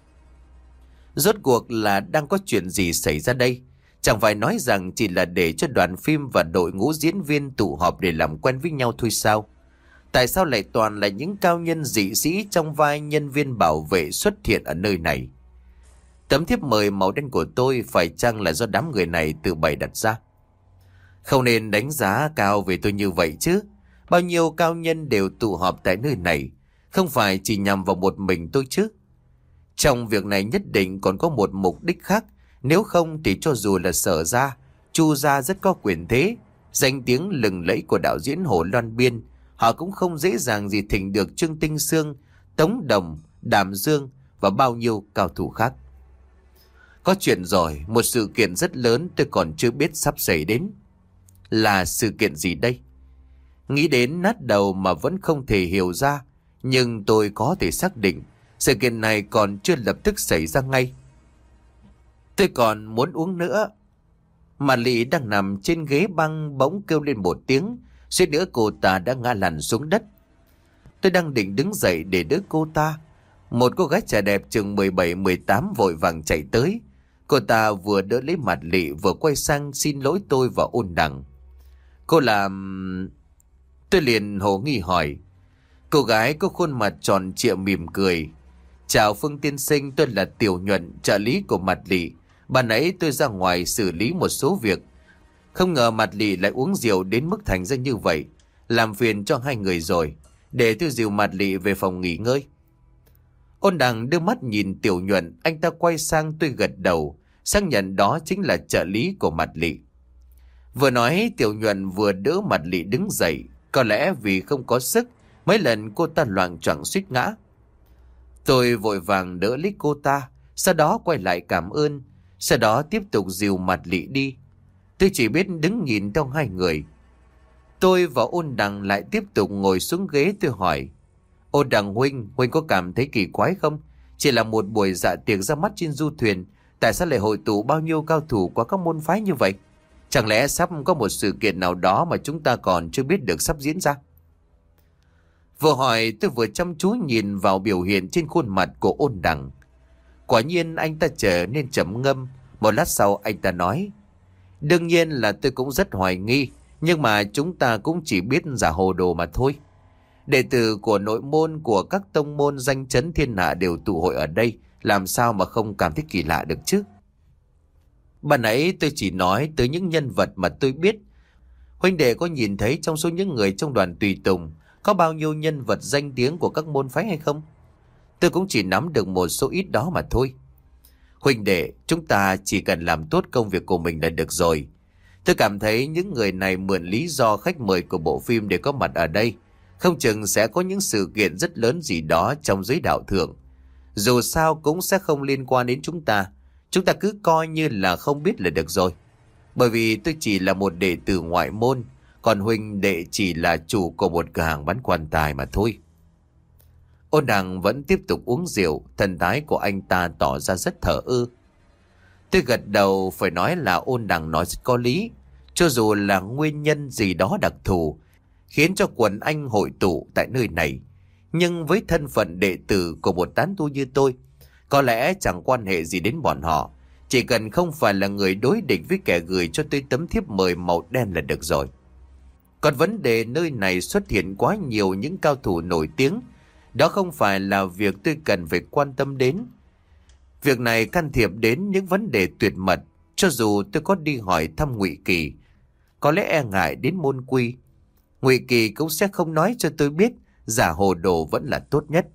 Rốt cuộc là đang có chuyện gì xảy ra đây? Chẳng phải nói rằng chỉ là để cho đoàn phim và đội ngũ diễn viên tụ họp để làm quen với nhau thôi sao? Tại sao lại toàn là những cao nhân dị sĩ trong vai nhân viên bảo vệ xuất hiện ở nơi này? Tấm thiếp mời màu đen của tôi phải chăng là do đám người này tự bày đặt ra? Không nên đánh giá cao về tôi như vậy chứ. Bao nhiêu cao nhân đều tụ họp tại nơi này, không phải chỉ nhằm vào một mình tôi chứ. Trong việc này nhất định còn có một mục đích khác. Nếu không thì cho dù là Sở gia, Chu gia rất có quyền thế, danh tiếng lừng lẫy của đạo diễn Hồ Loan Biên, họ cũng không dễ dàng gì thỉnh được Trương Tinh Xương, Tống Đồng, Đàm Dương và bao nhiêu cao thủ khác. Có chuyện rồi, một sự kiện rất lớn tôi còn chưa biết sắp xảy đến. Là sự kiện gì đây? Nghĩ đến nát đầu mà vẫn không thể hiểu ra, nhưng tôi có thể xác định sự kiện này còn chưa lập tức xảy ra ngay. Tôi còn muốn uống nữa. Mà Lị đang nằm trên ghế băng bỗng kêu lên một tiếng, suýt nữa cô ta đã ngã lăn xuống đất. Tôi đang định đứng dậy để đỡ cô ta, một cô gái trẻ đẹp chừng mười bảy mười tám vội vàng chạy tới. Cô ta vừa đỡ lấy mặt Lị vừa quay sang xin lỗi tôi và Ôn Đằng. Cô làm... Tôi liền hồ nghi hỏi. Cô gái có khuôn mặt tròn trịa mỉm cười. Chào Phương tiên sinh, tôi là Tiểu Nhuận, trợ lý của Mạt Lị. Ban nãy tôi ra ngoài xử lý một số việc. Không ngờ Mạt Lị lại uống rượu đến mức thành ra như vậy. Làm phiền cho hai người rồi. Để tôi dìu Mạt Lị về phòng nghỉ ngơi. Ôn Đằng đưa mắt nhìn Tiểu Nhuận, anh ta quay sang tôi gật đầu, xác nhận đó chính là trợ lý của Mạt Lị. Vừa nói Tiểu Nhuận vừa đỡ Mạt Lị đứng dậy. Có lẽ vì không có sức, mấy lần cô ta loạng choạng suýt ngã. Tôi vội vàng đỡ lấy cô ta, sau đó quay lại cảm ơn, sau đó tiếp tục dìu Mạt Lị đi. Tôi chỉ biết đứng nhìn theo hai người. Tôi và Ôn Đằng lại tiếp tục ngồi xuống ghế. Tôi hỏi: Ôn Đằng huynh, huynh có cảm thấy kỳ quái không? Chỉ là một buổi dạ tiệc ra mắt trên du thuyền, tại sao lại hội tụ bao nhiêu cao thủ của các môn phái như vậy? Chẳng lẽ sắp có một sự kiện nào đó mà chúng ta còn chưa biết được sắp diễn ra? Vừa hỏi tôi vừa chăm chú nhìn vào biểu hiện trên khuôn mặt của Ôn Đằng. Quả nhiên anh ta trở nên trầm ngâm. Một lát sau anh ta nói: Đương nhiên là tôi cũng rất hoài nghi, nhưng mà chúng ta cũng chỉ biết giả hồ đồ mà thôi. Đệ tử của nội môn của các tông môn danh chấn thiên hạ đều tụ hội ở đây, làm sao mà không cảm thấy kỳ lạ được chứ? Ban nãy tôi chỉ nói tới những nhân vật mà tôi biết. Huynh đệ có nhìn thấy trong số những người trong đoàn tùy tùng có bao nhiêu nhân vật danh tiếng của các môn phái hay không? Tôi cũng chỉ nắm được một số ít đó mà thôi. Huynh đệ, chúng ta chỉ cần làm tốt công việc của mình là được rồi. Tôi cảm thấy những người này mượn lý do khách mời của bộ phim để có mặt ở đây. Không chừng sẽ có những sự kiện rất lớn gì đó trong giới đạo thượng. Dù sao cũng sẽ không liên quan đến chúng ta. Chúng ta cứ coi như là không biết là được rồi. Bởi vì tôi chỉ là một đệ tử ngoại môn, còn huynh đệ chỉ là chủ của một cửa hàng bán quan tài mà thôi. Ôn Đằng vẫn tiếp tục uống rượu, thần thái của anh ta tỏ ra rất thờ ơ. Tôi gật đầu, phải nói là Ôn Đằng nói rất có lý. Cho dù là nguyên nhân gì đó đặc thù khiến cho quần anh hội tụ tại nơi này, nhưng với thân phận đệ tử của một tán tu như tôi, có lẽ chẳng quan hệ gì đến bọn họ. Chỉ cần không phải là người đối địch với kẻ gửi cho tôi tấm thiếp mời màu đen là được rồi. Còn vấn đề nơi này xuất hiện quá nhiều những cao thủ nổi tiếng, đó không phải là việc tôi cần phải quan tâm đến. Việc này can thiệp đến những vấn đề tuyệt mật. Cho dù tôi có đi hỏi thăm Ngụy Kỳ, có lẽ e ngại đến môn quy, Ngụy Kỳ cũng sẽ không nói cho tôi biết giả hồ đồ vẫn là tốt nhất.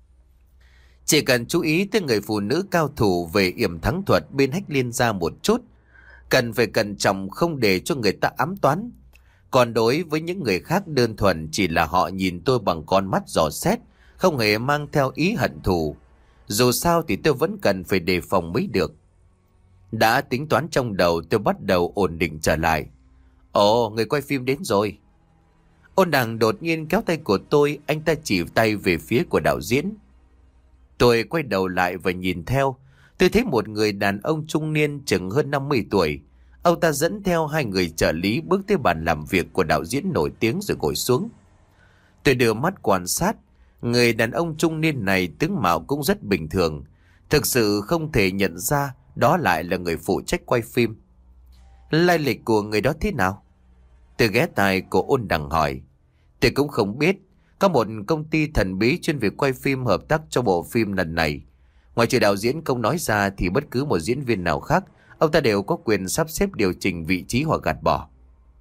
Chỉ cần chú ý tới người phụ nữ cao thủ về yểm thắng thuật bên Hách Liên gia một chút, cần phải cẩn trọng không để cho người ta ám toán. Còn đối với những người khác đơn thuần chỉ là họ nhìn tôi bằng con mắt dò xét, không hề mang theo ý hận thù. Dù sao thì tôi vẫn cần phải đề phòng mới được. Đã tính toán trong đầu, tôi bắt đầu ổn định trở lại. Ồ, người quay phim đến rồi. Ôn Đằng đột nhiên kéo tay của tôi, anh ta chỉ tay về phía của đạo diễn. Tôi quay đầu lại và nhìn theo. Tôi thấy một người đàn ông trung niên chừng hơn năm mươi tuổi. Ông ta dẫn theo hai người trợ lý bước tới bàn làm việc của đạo diễn nổi tiếng rồi ngồi xuống. Tôi đưa mắt quan sát. Người đàn ông trung niên này tướng mạo cũng rất bình thường. Thực sự không thể nhận ra đó lại là người phụ trách quay phim. Lai lịch của người đó thế nào? Tôi ghé tai của Ôn Đằng hỏi. Tôi cũng không biết. Có một công ty thần bí chuyên việc quay phim hợp tác cho bộ phim lần này. Ngoài trừ đạo diễn không nói ra thì bất cứ một diễn viên nào khác, ông ta đều có quyền sắp xếp điều chỉnh vị trí hoặc gạt bỏ.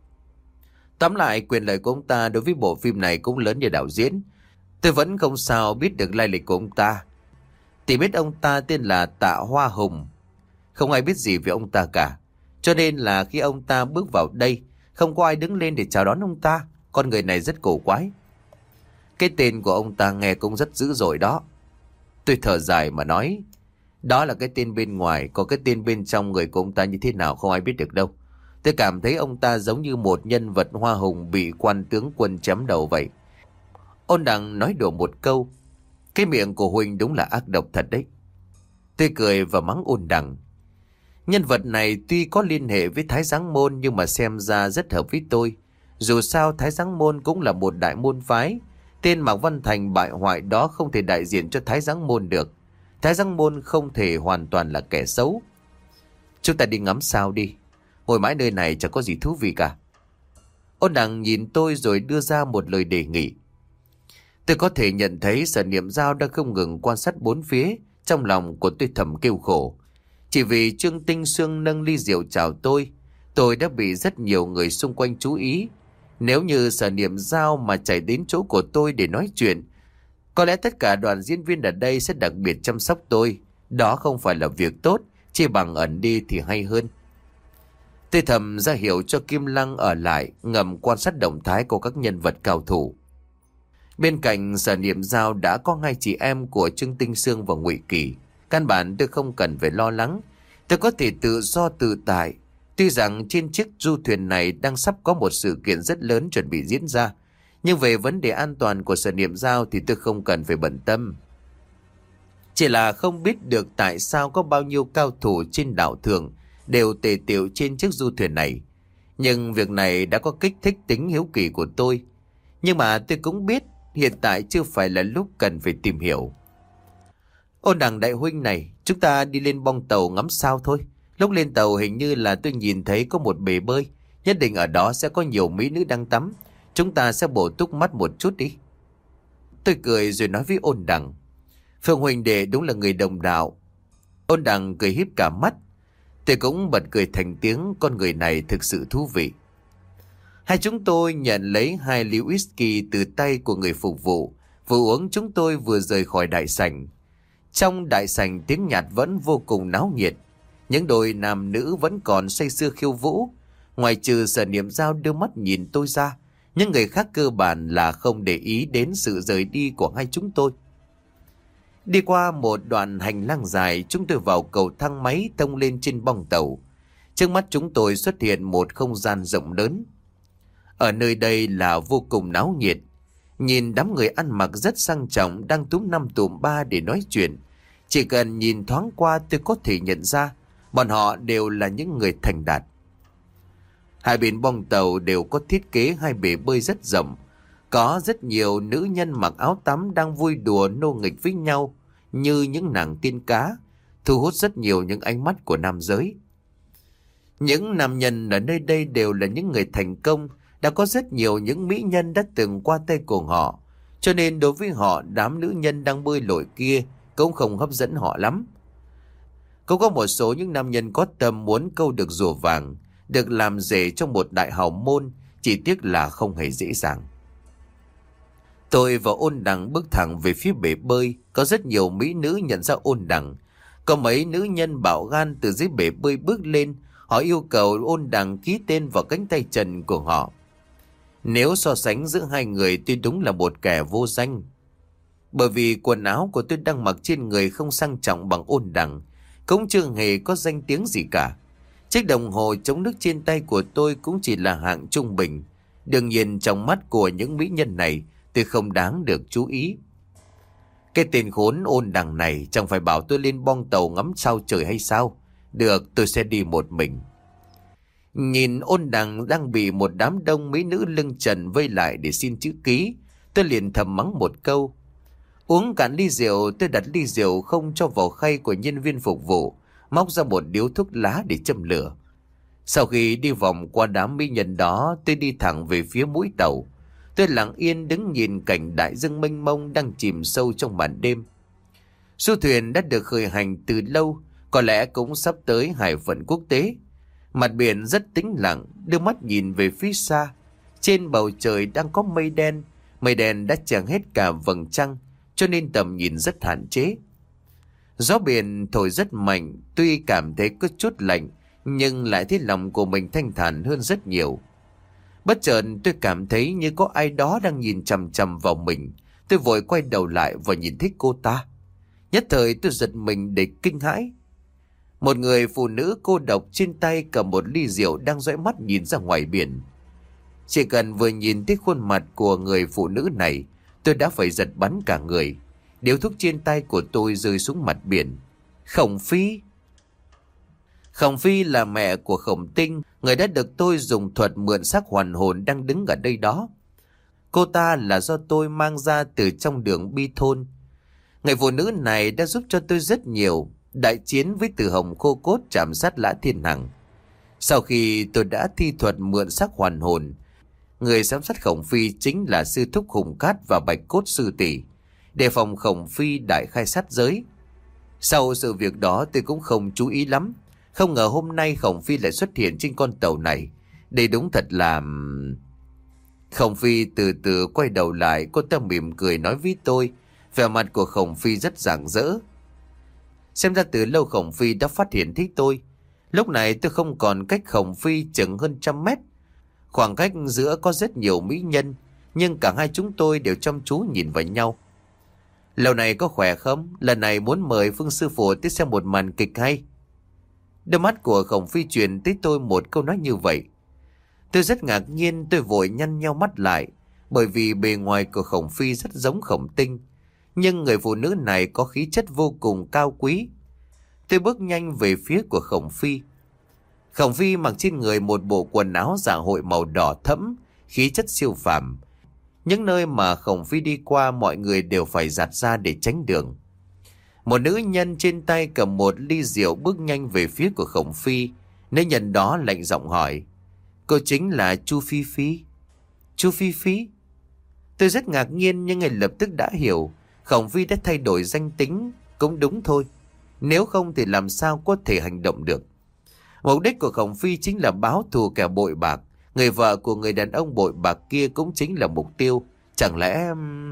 Tóm lại, quyền lợi của ông ta đối với bộ phim này cũng lớn như đạo diễn. Tôi vẫn không sao biết được lai lịch của ông ta. Thì biết ông ta tên là Tạ Hoa Hùng. Không ai biết gì về ông ta cả. Cho nên là khi ông ta bước vào đây, không có ai đứng lên để chào đón ông ta. Con người này rất cổ quái. Cái tên của ông ta nghe cũng rất dữ dội đó. Tôi thở dài mà nói. Đó là cái tên bên ngoài, còn cái tên bên trong người của ông ta như thế nào không ai biết được đâu. Tôi cảm thấy ông ta giống như một nhân vật hoa hùng bị quan tướng quân chém đầu vậy. Ôn Đằng nói đùa một câu. Cái miệng của Huynh đúng là ác độc thật đấy. Tôi cười và mắng Ôn Đằng. Nhân vật này tuy có liên hệ với Thái Giáng Môn nhưng mà xem ra rất hợp với tôi. Dù sao Thái Giáng Môn cũng là một đại môn phái. Tên Mạc Văn Thành bại hoại đó không thể đại diện cho Thái Giáng Môn được. Thái Giáng Môn không thể hoàn toàn là kẻ xấu. Chúng ta đi ngắm sao đi. Ngồi mãi nơi này chẳng có gì thú vị cả. Ôn Đằng nhìn tôi rồi đưa ra một lời đề nghị. Tôi có thể nhận thấy Sở Niệm Giao đang không ngừng quan sát bốn phía. Trong lòng của tôi thầm kêu khổ. Chỉ vì Trương Tinh Sương nâng ly rượu chào tôi, tôi đã bị rất nhiều người xung quanh chú ý. Nếu như Sở Niệm Giao mà chạy đến chỗ của tôi để nói chuyện, có lẽ tất cả đoàn diễn viên ở đây sẽ đặc biệt chăm sóc tôi. Đó không phải là việc tốt, chỉ bằng ẩn đi thì hay hơn. Tôi thầm ra hiệu cho Kim Lăng ở lại ngầm quan sát động thái của các nhân vật cao thủ. Bên cạnh Sở Niệm Giao đã có hai chị em của Trương Tinh Sương và Ngụy Kỳ. Căn bản tôi không cần phải lo lắng. Tôi có thể tự do tự tại. Tuy rằng trên chiếc du thuyền này đang sắp có một sự kiện rất lớn chuẩn bị diễn ra. Nhưng về vấn đề an toàn của Sở Niệm Giao thì tôi không cần phải bận tâm. Chỉ là không biết được tại sao có bao nhiêu cao thủ trên đảo Thường đều tề tiệu trên chiếc du thuyền này. Nhưng việc này đã có kích thích tính hiếu kỳ của tôi. Nhưng mà tôi cũng biết hiện tại chưa phải là lúc cần phải tìm hiểu. Ôn Đằng đại huynh này, chúng ta đi lên bong tàu ngắm sao thôi. Lúc lên tàu hình như là tôi nhìn thấy có một bể bơi. Nhất định ở đó sẽ có nhiều mỹ nữ đang tắm. Chúng ta sẽ bổ túc mắt một chút đi. Tôi cười rồi nói với Ôn Đằng. Phương huynh đệ đúng là người đồng đạo. Ôn Đằng cười híp cả mắt. Tôi cũng bật cười thành tiếng, con người này thực sự thú vị. Hai chúng tôi nhận lấy hai ly whisky từ tay của người phục vụ. Vừa uống chúng tôi vừa rời khỏi đại sảnh. Trong đại sảnh tiếng nhạc vẫn vô cùng náo nhiệt. Những đôi nam nữ vẫn còn say sưa khiêu vũ. Ngoài trừ Sở Niệm Giao đưa mắt nhìn tôi ra, những người khác cơ bản là không để ý đến sự rời đi của hai chúng tôi. Đi qua một đoạn hành lang dài, chúng tôi vào cầu thang máy thông lên trên bong tàu. Trước mắt chúng tôi xuất hiện một không gian rộng lớn. Ở nơi đây là vô cùng náo nhiệt. Nhìn đám người ăn mặc rất sang trọng đang túm năm tụm ba để nói chuyện. Chỉ cần nhìn thoáng qua tôi có thể nhận ra bọn họ đều là những người thành đạt. Hai bên bong tàu đều có thiết kế hai bể bơi rất rộng. Có rất nhiều nữ nhân mặc áo tắm đang vui đùa nô nghịch với nhau như những nàng tiên cá, thu hút rất nhiều những ánh mắt của nam giới. Những nam nhân ở nơi đây đều là những người thành công. Đã có rất nhiều những mỹ nhân đã từng qua tay của họ. Cho nên đối với họ, đám nữ nhân đang bơi lội kia cũng không hấp dẫn họ lắm. Cũng có một số những nam nhân có tâm muốn câu được rùa vàng, được làm rể trong một đại hào môn, chỉ tiếc là không hề dễ dàng. Tôi và Ôn Đằng bước thẳng về phía bể bơi. Có rất nhiều mỹ nữ nhận ra Ôn Đằng. Có mấy nữ nhân bạo gan từ dưới bể bơi bước lên. Họ yêu cầu Ôn Đằng ký tên vào cánh tay trần của họ. Nếu so sánh giữa hai người thì đúng là một kẻ vô danh. Bởi vì quần áo của tôi đang mặc trên người không sang trọng bằng ôn đằng, cũng chưa hề có danh tiếng gì cả. Chiếc đồng hồ chống nước trên tay của tôi cũng chỉ là hạng trung bình. Đương nhiên trong mắt của những mỹ nhân này tôi không đáng được chú ý. Cái tên khốn ôn đằng này chẳng phải bảo tôi lên bong tàu ngắm sao trời hay sao? Được, tôi sẽ đi một mình. Nhìn ôn đằng đang bị một đám đông mỹ nữ lưng trần vây lại để xin chữ ký, tôi liền thầm mắng một câu. Uống cạn ly rượu, tôi đặt ly rượu không cho vào khay của nhân viên phục vụ, móc ra một điếu thuốc lá để châm lửa. Sau khi đi vòng qua đám mỹ nhân đó, tôi đi thẳng về phía mũi tàu. Tôi lặng yên đứng nhìn cảnh đại dương mênh mông đang chìm sâu trong màn đêm. Du thuyền đã được khởi hành từ lâu, có lẽ cũng sắp tới hải phận quốc tế. Mặt biển rất tĩnh lặng, đưa mắt nhìn về phía xa. Trên bầu trời đang có mây đen, mây đen đã che hết cả vầng trăng, cho nên tầm nhìn rất hạn chế. Gió biển thổi rất mạnh, tuy cảm thấy có chút lạnh, nhưng lại thấy lòng của mình thanh thản hơn rất nhiều. Bất chợt tôi cảm thấy như có ai đó đang nhìn chằm chằm vào mình. Tôi vội quay đầu lại và nhìn thấy cô ta. Nhất thời tôi giật mình để kinh hãi. Một người phụ nữ cô độc trên tay cầm một ly rượu đang dõi mắt nhìn ra ngoài biển. Chỉ cần vừa nhìn thấy khuôn mặt của người phụ nữ này, tôi đã phải giật bắn cả người. Điếu thuốc trên tay của tôi rơi xuống mặt biển. Khổng Phi. Khổng Phi là mẹ của Khổng Tinh, người đã được tôi dùng thuật mượn xác hoàn hồn đang đứng ở đây đó. Cô ta là do tôi mang ra từ trong đường Bi Thôn. Người phụ nữ này đã giúp cho tôi rất nhiều, đại chiến với Tử Hồng Khô Cốt chạm sát Lã Thiên Hằng. Sau khi tôi đã thi thuật mượn xác hoàn hồn, người giám sát Khổng Phi chính là sư thúc Hùng Cát và Bạch Cốt sư tỷ, đề phòng Khổng Phi đại khai sát giới. Sau sự việc đó tôi cũng không chú ý lắm. Không ngờ hôm nay Khổng Phi lại xuất hiện trên con tàu này. Đây đúng thật là... Khổng Phi từ từ quay đầu lại, cô ta mỉm cười nói với tôi. Vẻ mặt của Khổng Phi rất rạng rỡ. Xem ra từ lâu Khổng Phi đã phát hiện thấy tôi. Lúc này tôi không còn cách Khổng Phi chừng hơn trăm mét. Khoảng cách giữa có rất nhiều mỹ nhân, nhưng cả hai chúng tôi đều chăm chú nhìn vào nhau. Lâu này có khỏe không? Lần này muốn mời Phương sư phụ tới xem một màn kịch hay. Đôi mắt của Khổng Phi truyền tới tôi một câu nói như vậy. Tôi rất ngạc nhiên, tôi vội nhăn nhau mắt lại, bởi vì bề ngoài của Khổng Phi rất giống Khổng Tinh, nhưng người phụ nữ này có khí chất vô cùng cao quý. Tôi bước nhanh về phía của Khổng Phi. Khổng Phi mặc trên người một bộ quần áo dạ hội màu đỏ thẫm, khí chất siêu phàm. Những nơi mà Khổng Phi đi qua mọi người đều phải giạt ra để tránh đường. Một nữ nhân trên tay cầm một ly rượu bước nhanh về phía của Khổng Phi. Nữ nhân đó lạnh giọng hỏi: Cô chính là Chu Phi Phi? Chu Phi Phi? Tôi rất ngạc nhiên nhưng ngay lập tức đã hiểu. Khổng Phi đã thay đổi danh tính. Cũng đúng thôi, nếu không thì làm sao có thể hành động được. Mục đích của Khổng Phi chính là báo thù kẻ bội bạc. Người vợ của người đàn ông bội bạc kia cũng chính là mục tiêu. Chẳng lẽ...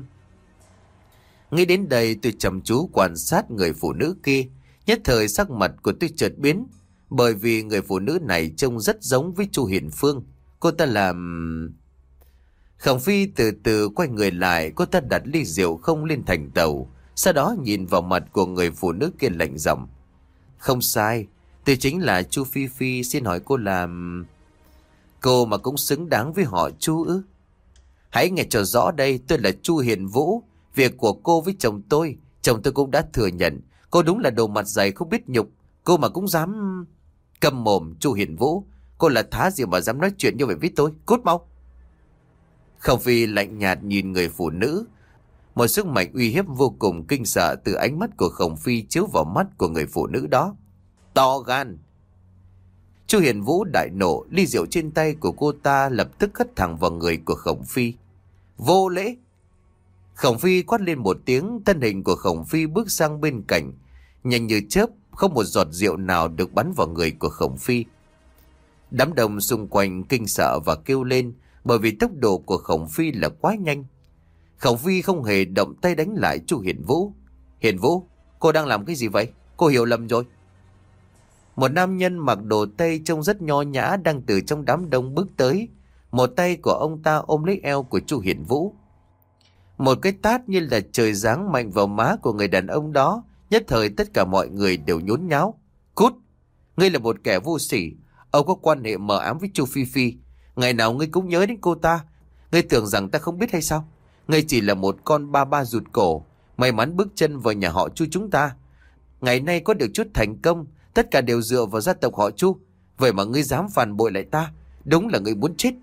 Nghĩ đến đây tôi chăm chú quan sát người phụ nữ kia. Nhất thời sắc mặt của tôi chợt biến, bởi vì người phụ nữ này trông rất giống với Chu Hiền Phương. Cô ta làm... Khổng Phi từ từ quay người lại. Cô ta đặt ly rượu không lên thành tàu, sau đó nhìn vào mặt của người phụ nữ kia lạnh giọng: Không sai, tôi chính là Chu Phi Phi. Xin hỏi cô làm... Cô mà cũng xứng đáng với họ Chu ư? Hãy nghe cho rõ đây, tôi là Chu Hiền Vũ. Việc của cô với chồng tôi, chồng tôi cũng đã thừa nhận. Cô đúng là đồ mặt dày không biết nhục. Cô mà cũng dám... Câm mồm Chu Hiền Vũ. Cô là thá gì mà dám nói chuyện như vậy với tôi? Cút mau. Khổng Phi lạnh nhạt nhìn người phụ nữ. Một sức mạnh uy hiếp vô cùng kinh sợ từ ánh mắt của Khổng Phi chiếu vào mắt của người phụ nữ đó. To gan! Chu Hiền Vũ đại nộ, ly rượu trên tay của cô ta lập tức hất thẳng vào người của Khổng Phi. Vô lễ! Khổng Phi quát lên một tiếng, thân hình của Khổng Phi bước sang bên cạnh. Nhanh như chớp, không một giọt rượu nào được bắn vào người của Khổng Phi. Đám đông xung quanh kinh sợ và kêu lên, bởi vì tốc độ của Khổng Phi là quá nhanh. Khổng Phi không hề động tay đánh lại Chu Hiền Vũ. Hiền Vũ, cô đang làm cái gì vậy? Cô hiểu lầm rồi. Một nam nhân mặc đồ Tây trông rất nho nhã đang từ trong đám đông bước tới. Một tay của ông ta ôm lấy eo của Chu Hiền Vũ. Một cái tát như là trời giáng mạnh vào má của người đàn ông đó. Nhất thời tất cả mọi người đều nhốn nháo. Cút! Ngươi là một kẻ vô sỉ. Ông có quan hệ mờ ám với Chu Phi Phi. Ngày nào ngươi cũng nhớ đến cô ta. Ngươi tưởng rằng ta không biết hay sao? Ngươi chỉ là một con ba ba rụt cổ, may mắn bước chân vào nhà họ Chu chúng ta. Ngày nay có được chút thành công, tất cả đều dựa vào gia tộc họ Chu. Vậy mà ngươi dám phản bội lại ta, đúng là ngươi muốn chết.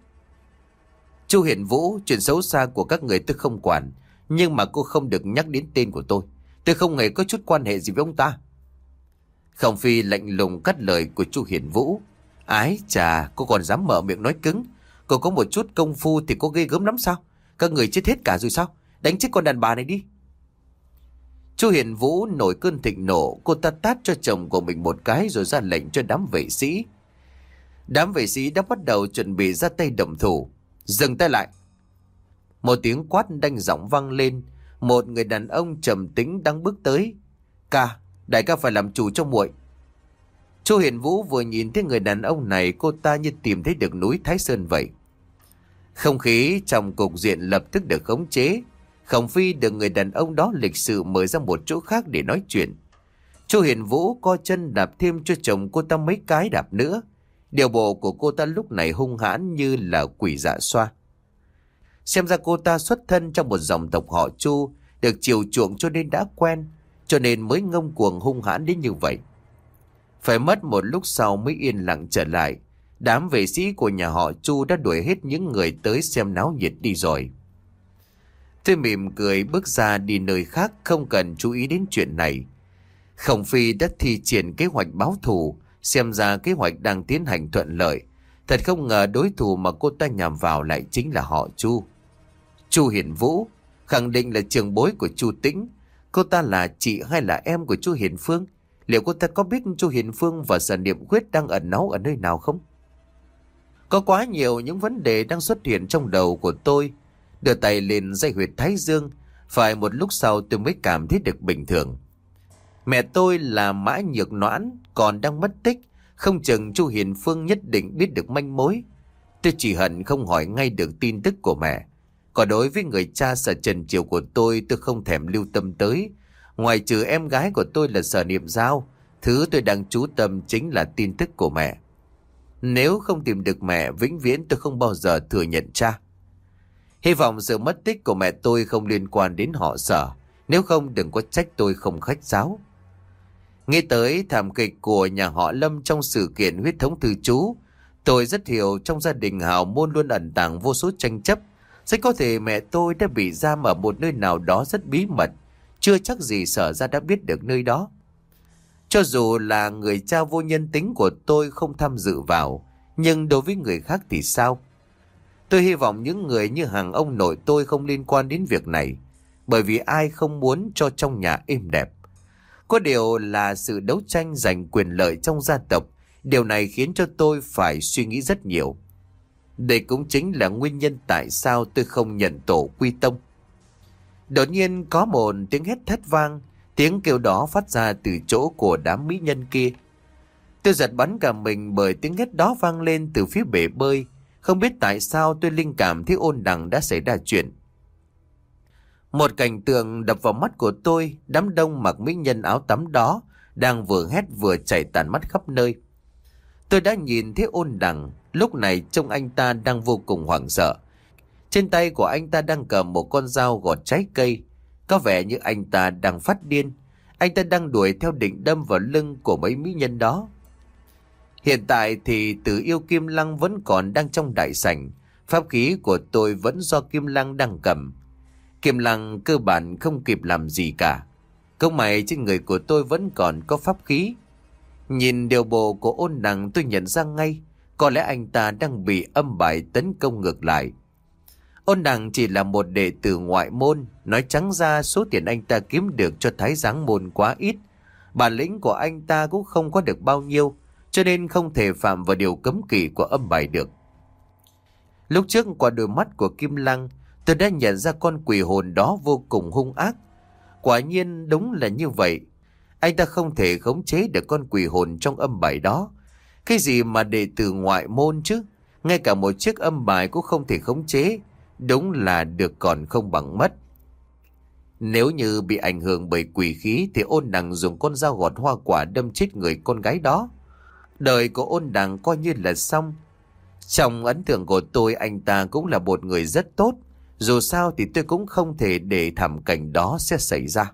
Chu Hiển Vũ, chuyện xấu xa của các người tôi không quản, nhưng mà cô không được nhắc đến tên của tôi. Tôi không hề có chút quan hệ gì với ông ta. Khổng Phi lạnh lùng cắt lời của Chu Hiển Vũ. Ái chà, cô còn dám mở miệng nói cứng. Cô có một chút công phu thì cô ghê gớm lắm sao? Các người chết hết cả rồi sao? Đánh chết con đàn bà này đi. Chu Hiển Vũ nổi cơn thịnh nộ. Cô ta tát cho chồng của mình một cái rồi ra lệnh cho đám vệ sĩ. Đám vệ sĩ đã bắt đầu chuẩn bị ra tay động thủ. Dừng tay lại. Một tiếng quát đanh giọng vang lên. Một người đàn ông trầm tĩnh đang bước tới. Ca, đại ca phải làm chủ cho muội. Chu Hiển Vũ vừa nhìn thấy người đàn ông này, cô ta như tìm thấy được núi Thái Sơn vậy. Không khí trong cục diện lập tức được khống chế. Khổng Phi được người đàn ông đó lịch sự mời ra một chỗ khác để nói chuyện. Chu Hiển Vũ co chân đạp thêm cho chồng cô ta mấy cái đạp nữa. Điều bộ của cô ta lúc này hung hãn như là quỷ dạ xoa. Xem ra cô ta xuất thân trong một dòng tộc họ Chu, được chiều chuộng cho nên đã quen, cho nên mới ngông cuồng hung hãn đến như vậy. Phải mất một lúc sau mới yên lặng trở lại. Đám vệ sĩ của nhà họ Chu đã đuổi hết những người tới xem náo nhiệt đi rồi. Tôi mỉm cười bước ra đi nơi khác, không cần chú ý đến chuyện này. Khổng Phi đã thi triển kế hoạch báo thù, xem ra kế hoạch đang tiến hành thuận lợi. Thật không ngờ đối thủ mà cô ta nhằm vào lại chính là họ Chu. Chu Hiển Vũ khẳng định là trưởng bối của Chu Tĩnh. Cô ta là chị hay là em của Chu Hiển Phương? Liệu cô ta có biết Chu Hiển Phương và Sở Niệm Khuyết đang ẩn náu ở nơi nào không? Có quá nhiều những vấn đề đang xuất hiện trong đầu của tôi. Đưa tay lên dây huyệt thái dương, phải một lúc sau tôi mới cảm thấy được bình thường. Mẹ tôi là Mã Nhược Noãn còn đang mất tích, không chừng Chu Hiển Phương nhất định biết được manh mối. Tôi chỉ hận không hỏi ngay được tin tức của mẹ. Còn đối với người cha Sở Trần Triều của tôi, tôi không thèm lưu tâm tới. Ngoài trừ em gái của tôi là Sở Niệm Giao, thứ tôi đang chú tâm chính là tin tức của mẹ. Nếu không tìm được mẹ, vĩnh viễn tôi không bao giờ thừa nhận cha. Hy vọng sự mất tích của mẹ tôi không liên quan đến họ Sở, nếu không đừng có trách tôi không khách sáo. Nghe tới thảm kịch của nhà họ Lâm trong sự kiện huyết thống thư chú, tôi rất hiểu trong gia đình hào môn luôn ẩn tàng vô số tranh chấp. Rất có thể mẹ tôi đã bị giam ở một nơi nào đó rất bí mật, chưa chắc gì Sở ra đã biết được nơi đó. Cho dù là người cha vô nhân tính của tôi không tham dự vào, nhưng đối với người khác thì sao? Tôi hy vọng những người như hàng ông nội tôi không liên quan đến việc này, bởi vì ai không muốn cho trong nhà êm đẹp. Có điều là sự đấu tranh giành quyền lợi trong gia tộc, điều này khiến cho tôi phải suy nghĩ rất nhiều. Đây cũng chính là nguyên nhân tại sao tôi không nhận tổ quy tông. Đột nhiên có một tiếng hét thét vang, tiếng kêu đó phát ra từ chỗ của đám mỹ nhân kia. Tôi giật bắn cả mình bởi tiếng hét đó vang lên từ phía bể bơi. Không biết tại sao tôi linh cảm thấy Ôn Đằng đã xảy ra chuyện. Một cảnh tượng đập vào mắt của tôi, đám đông mặc mỹ nhân áo tắm đó đang vừa hét vừa chảy tàn mắt khắp nơi. Tôi đã nhìn thấy Ôn Đằng, lúc này trông anh ta đang vô cùng hoảng sợ. Trên tay của anh ta đang cầm một con dao gọt trái cây, có vẻ như anh ta đang phát điên. Anh ta đang đuổi theo định đâm vào lưng của mấy mỹ nhân đó. Hiện tại thì Tử Yêu Kim Lăng vẫn còn đang trong đại sảnh. Pháp khí của tôi vẫn do Kim Lăng đang cầm. Kim Lăng cơ bản không kịp làm gì cả. Không may trên người của tôi vẫn còn có pháp khí. Nhìn điều bộ của Ôn Đằng tôi nhận ra ngay, có lẽ anh ta đang bị âm bài tấn công ngược lại. Ôn Đằng chỉ là một đệ tử ngoại môn, nói trắng ra số tiền anh ta kiếm được cho Thái Giáng môn quá ít. Bản lĩnh của anh ta cũng không có được bao nhiêu, cho nên không thể phạm vào điều cấm kỵ của âm bài được. Lúc trước qua đôi mắt của Kim Lăng, tôi đã nhận ra con quỷ hồn đó vô cùng hung ác. Quả nhiên đúng là như vậy. Anh ta không thể khống chế được con quỷ hồn trong âm bài đó. Cái gì mà đệ tử ngoại môn chứ? Ngay cả một chiếc âm bài cũng không thể khống chế. Đúng là được còn không bằng mất. Nếu như bị ảnh hưởng bởi quỷ khí thì ôn đằng dùng con dao gọt hoa quả đâm chết người con gái đó. Đời của ôn đằng coi như là xong. Trong ấn tượng của tôi, anh ta cũng là một người rất tốt. Dù sao thì tôi cũng không thể để thảm cảnh đó sẽ xảy ra.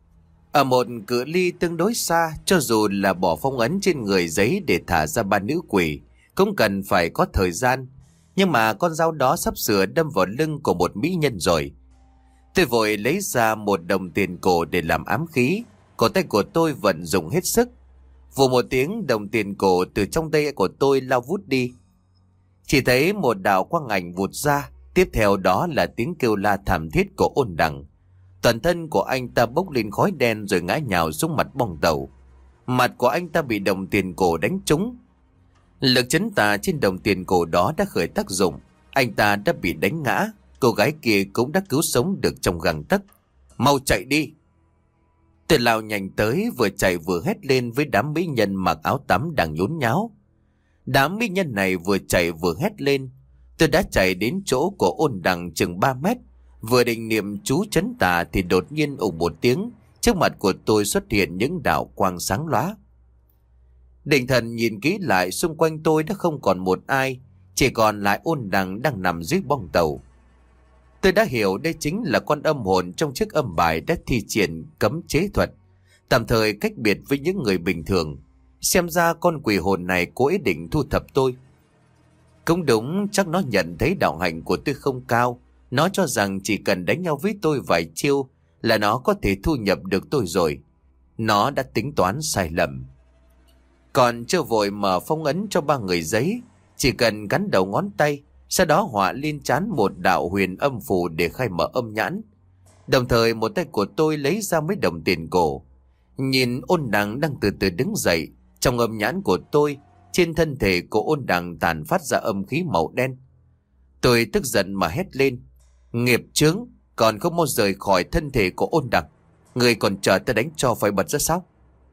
Ở một cự ly tương đối xa, cho dù là bỏ phong ấn trên người giấy để thả ra ba nữ quỷ, cũng cần phải có thời gian. Nhưng mà con dao đó sắp sửa đâm vào lưng của một mỹ nhân rồi. Tôi vội lấy ra một đồng tiền cổ để làm ám khí. Cổ tay của tôi vận dụng hết sức. Vù một tiếng, đồng tiền cổ từ trong tay của tôi lao vút đi. Chỉ thấy một đạo quang ảnh vụt ra. Tiếp theo đó là tiếng kêu la thảm thiết của ôn đằng. Toàn thân của anh ta bốc lên khói đen rồi ngã nhào xuống mặt bong tàu. Mặt của anh ta bị đồng tiền cổ đánh trúng. Lực chấn tà trên đồng tiền cổ đó đã khởi tác dụng. Anh ta đã bị đánh ngã. Cô gái kia cũng đã cứu sống được trong gang tấc. Mau chạy đi! Tôi lao nhanh tới, vừa chạy vừa hét lên với đám mỹ nhân mặc áo tắm đang nhốn nháo. Đám mỹ nhân này vừa chạy vừa hét lên. Tôi đã chạy đến chỗ của ôn đằng chừng ba mét. Vừa định niệm chú trấn tà thì đột nhiên ủng một tiếng. Trước mặt của tôi xuất hiện những đạo quang sáng lóa. Định thần nhìn kỹ lại, xung quanh tôi đã không còn một ai. Chỉ còn lại ôn đằng đang nằm dưới bong tàu. Tôi đã hiểu đây chính là con âm hồn trong chiếc âm bài đã thi triển cấm chế thuật, tạm thời cách biệt với những người bình thường. Xem ra con quỷ hồn này có ý định thu thập tôi. Cũng đúng, chắc nó nhận thấy đạo hạnh của tôi không cao. Nó cho rằng chỉ cần đánh nhau với tôi vài chiêu là nó có thể thu nhập được tôi rồi. Nó đã tính toán sai lầm. Còn chưa vội mở phong ấn cho ba người giấy, chỉ cần gắn đầu ngón tay, sau đó họa lên trán một đạo huyền âm phù để khai mở âm nhãn. Đồng thời một tay của tôi lấy ra mấy đồng tiền cổ. Nhìn ôn đằng đang từ từ đứng dậy, trong âm nhãn của tôi, trên thân thể của ôn đằng tàn phát ra âm khí màu đen. Tôi tức giận mà hét lên: Nghiệp chướng, còn không mau rời khỏi thân thể của ôn đằng. Người còn chờ ta đánh cho phải bật ra sao?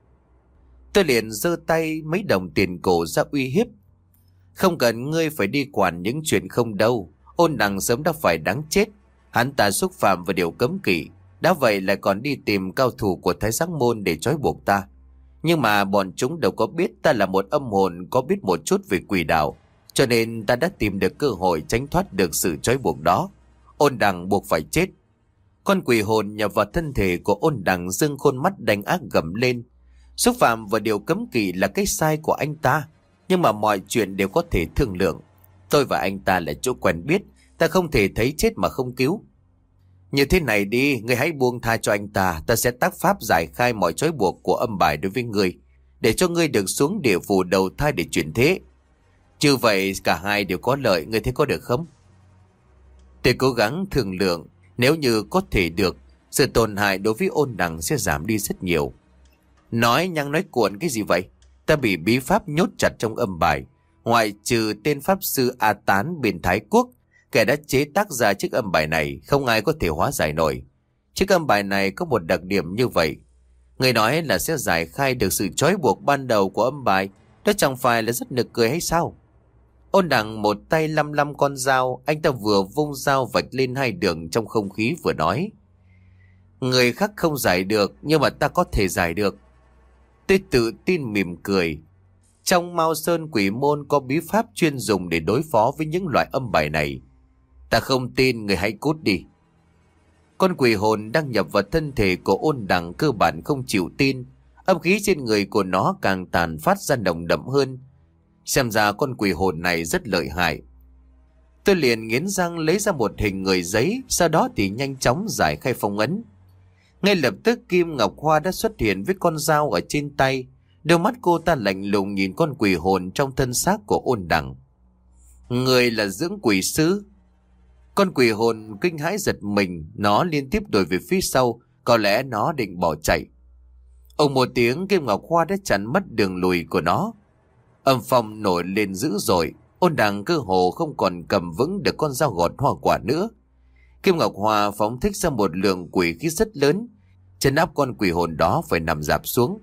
Tôi liền giơ tay mấy đồng tiền cổ ra uy hiếp. Không cần ngươi phải đi quản những chuyện không đâu. Ôn đằng sớm đã phải đáng chết. Hắn ta xúc phạm vào điều cấm kỵ, đã vậy lại còn đi tìm cao thủ của Thái Giác Môn để trói buộc ta. Nhưng mà bọn chúng đâu có biết ta là một âm hồn có biết một chút về quỷ đạo, cho nên ta đã tìm được cơ hội tránh thoát được sự trói buộc đó. Ôn đằng buộc phải chết. Con quỷ hồn nhập vào thân thể của ôn đằng, dương khuôn mắt đanh ác gầm lên. Xúc phạm vào điều cấm kỵ là cái sai của anh ta, nhưng mà mọi chuyện đều có thể thương lượng. Tôi và anh ta là chỗ quen biết, ta không thể thấy chết mà không cứu. Như thế này đi, ngươi hãy buông tha cho anh ta. Ta sẽ tác pháp giải khai mọi trói buộc của âm bài đối với ngươi, để cho ngươi được xuống địa phủ đầu thai để chuyển thế. Như vậy cả hai đều có lợi, ngươi thấy có được không? Tôi cố gắng thương lượng, nếu như có thể được, sự tổn hại đối với ôn đằng sẽ giảm đi rất nhiều. Nói nhăng nói cuộn cái gì vậy? Ta bị bí pháp nhốt chặt trong âm bài. Ngoại trừ tên pháp sư A Tán bên Thái Quốc, kẻ đã chế tác ra chiếc âm bài này, không ai có thể hóa giải nổi. Chiếc âm bài này có một đặc điểm như vậy. Người nói là sẽ giải khai được sự trói buộc ban đầu của âm bài. Đó chẳng phải là rất nực cười hay sao? Ôn đằng một tay lăm lăm con dao. Anh ta vừa vung dao vạch lên hai đường trong không khí vừa nói: Người khác không giải được, nhưng mà ta có thể giải được. Tôi tự tin mỉm cười. Trong Mao Sơn Quỷ Môn có bí pháp chuyên dùng để đối phó với những loại âm bài này. Ta không tin, người hãy cút đi. Con quỷ hồn đang nhập vào thân thể của ôn đằng cơ bản không chịu tin. Âm khí trên người của nó càng tàn phát ra nồng đậm hơn. Xem ra con quỷ hồn này rất lợi hại. Tôi liền nghiến răng lấy ra một hình người giấy, sau đó thì nhanh chóng giải khai phong ấn. Ngay lập tức Kim Ngọc Hoa đã xuất hiện với con dao ở trên tay. Đôi mắt cô ta lạnh lùng nhìn con quỷ hồn trong thân xác của ôn đằng. Người là dưỡng quỷ sứ. Con quỷ hồn kinh hãi giật mình, nó liên tiếp đuổi về phía sau, có lẽ nó định bỏ chạy. Ông một tiếng, Kim Ngọc Hoa đã chặn mất đường lùi của nó. Âm phong nổi lên dữ dội, ôn đằng cơ hồ không còn cầm vững được con dao gọt hoa quả nữa. Kim Ngọc Hoa phóng thích ra một lượng quỷ khí rất lớn, chân áp con quỷ hồn đó phải nằm rạp xuống.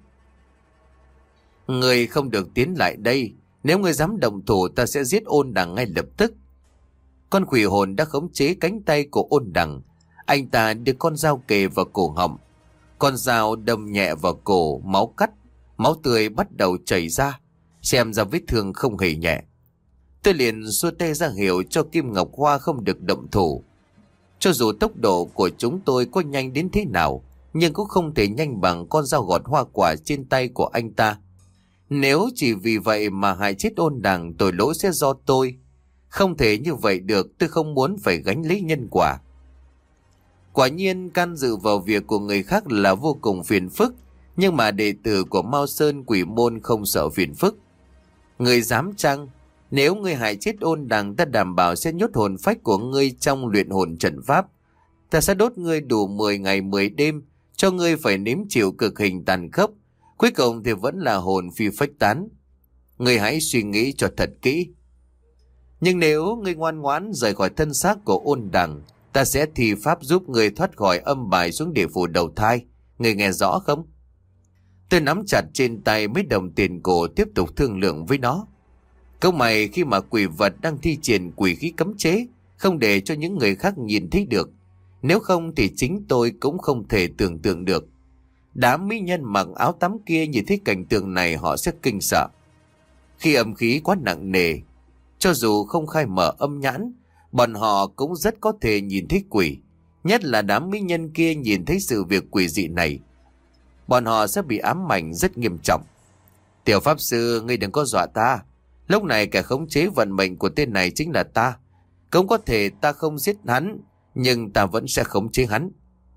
Người không được tiến lại đây, nếu người dám động thủ ta sẽ giết ôn đằng ngay lập tức. Con quỷ hồn đã khống chế cánh tay của ôn đằng. Anh ta đưa con dao kề vào cổ họng. Con dao đâm nhẹ vào cổ, máu cắt, máu tươi bắt đầu chảy ra, xem ra vết thương không hề nhẹ. Tôi liền xua tay ra hiệu cho Kim Ngọc Hoa không được động thủ. Cho dù tốc độ của chúng tôi có nhanh đến thế nào, nhưng cũng không thể nhanh bằng con dao gọt hoa quả trên tay của anh ta. Nếu chỉ vì vậy mà hại chết ôn đằng, tội lỗi sẽ do tôi. Không thể như vậy được, tôi không muốn phải gánh lấy nhân quả. Quả nhiên can dự vào việc của người khác là vô cùng phiền phức, nhưng mà đệ tử của Mao Sơn Quỷ Môn không sợ phiền phức. Người dám chăng? Nếu ngươi hại chết ôn đằng, ta đảm bảo sẽ nhốt hồn phách của ngươi trong luyện hồn trận pháp. Ta sẽ đốt ngươi đủ mười ngày mười đêm, cho ngươi phải nếm chịu cực hình tàn khốc. Cuối cùng thì vẫn là hồn phi phách tán. Ngươi hãy suy nghĩ cho thật kỹ. Nhưng nếu ngươi ngoan ngoãn rời khỏi thân xác của ôn đằng, ta sẽ thi pháp giúp ngươi thoát khỏi âm bài xuống địa phủ đầu thai. Ngươi nghe rõ không? Tôi nắm chặt trên tay mấy đồng tiền cổ, tiếp tục thương lượng với nó. Câu mày khi mà quỷ vật đang thi triển quỷ khí cấm chế, không để cho những người khác nhìn thấy được. Nếu không thì chính tôi cũng không thể tưởng tượng được. Đám mỹ nhân mặc áo tắm kia nhìn thấy cảnh tượng này họ sẽ kinh sợ. Khi âm khí quá nặng nề, cho dù không khai mở âm nhãn, bọn họ cũng rất có thể nhìn thấy quỷ. Nhất là đám mỹ nhân kia nhìn thấy sự việc quỷ dị này, bọn họ sẽ bị ám ảnh rất nghiêm trọng. Tiểu pháp sư, ngươi đừng có dọa ta. Lúc này kẻ khống chế vận mệnh của tên này chính là ta. Cũng có thể ta không giết hắn, nhưng ta vẫn sẽ khống chế hắn.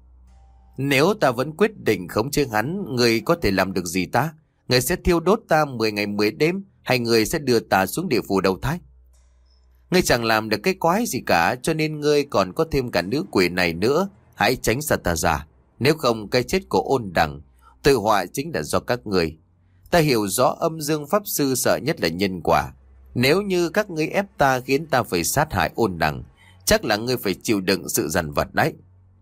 Nếu ta vẫn quyết định khống chế hắn, ngươi có thể làm được gì ta? Ngươi sẽ thiêu đốt ta mười ngày mười đêm, hay ngươi sẽ đưa ta xuống địa phủ đầu thai? Ngươi chẳng làm được cái quái gì cả, cho nên ngươi còn có thêm cả nữ quỷ này nữa. Hãy tránh xa ta ra. Nếu không, cái chết của ôn đằng, tự họa chính là do các ngươi. Ta hiểu rõ âm dương pháp sư sợ nhất là nhân quả. Nếu như các ngươi ép ta khiến ta phải sát hại ôn đằng, chắc là ngươi phải chịu đựng sự dằn vặt đấy.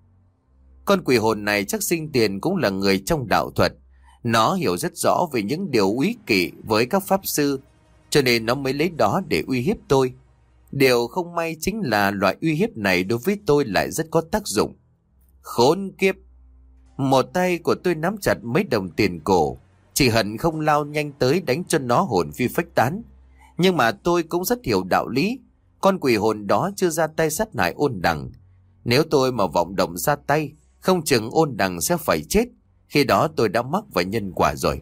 Con quỷ hồn này chắc sinh tiền cũng là người trong đạo thuật. Nó hiểu rất rõ về những điều úy kỵ với các pháp sư, cho nên nó mới lấy đó để uy hiếp tôi. Điều không may chính là loại uy hiếp này đối với tôi lại rất có tác dụng. Khốn kiếp! Một tay của tôi nắm chặt mấy đồng tiền cổ, chỉ hận không lao nhanh tới đánh cho nó hồn phi phách tán. Nhưng mà tôi cũng rất hiểu đạo lý. Con quỷ hồn đó chưa ra tay sát hại ôn đằng. Nếu tôi mà vọng động ra tay, không chừng ôn đằng sẽ phải chết. Khi đó tôi đã mắc vào nhân quả rồi.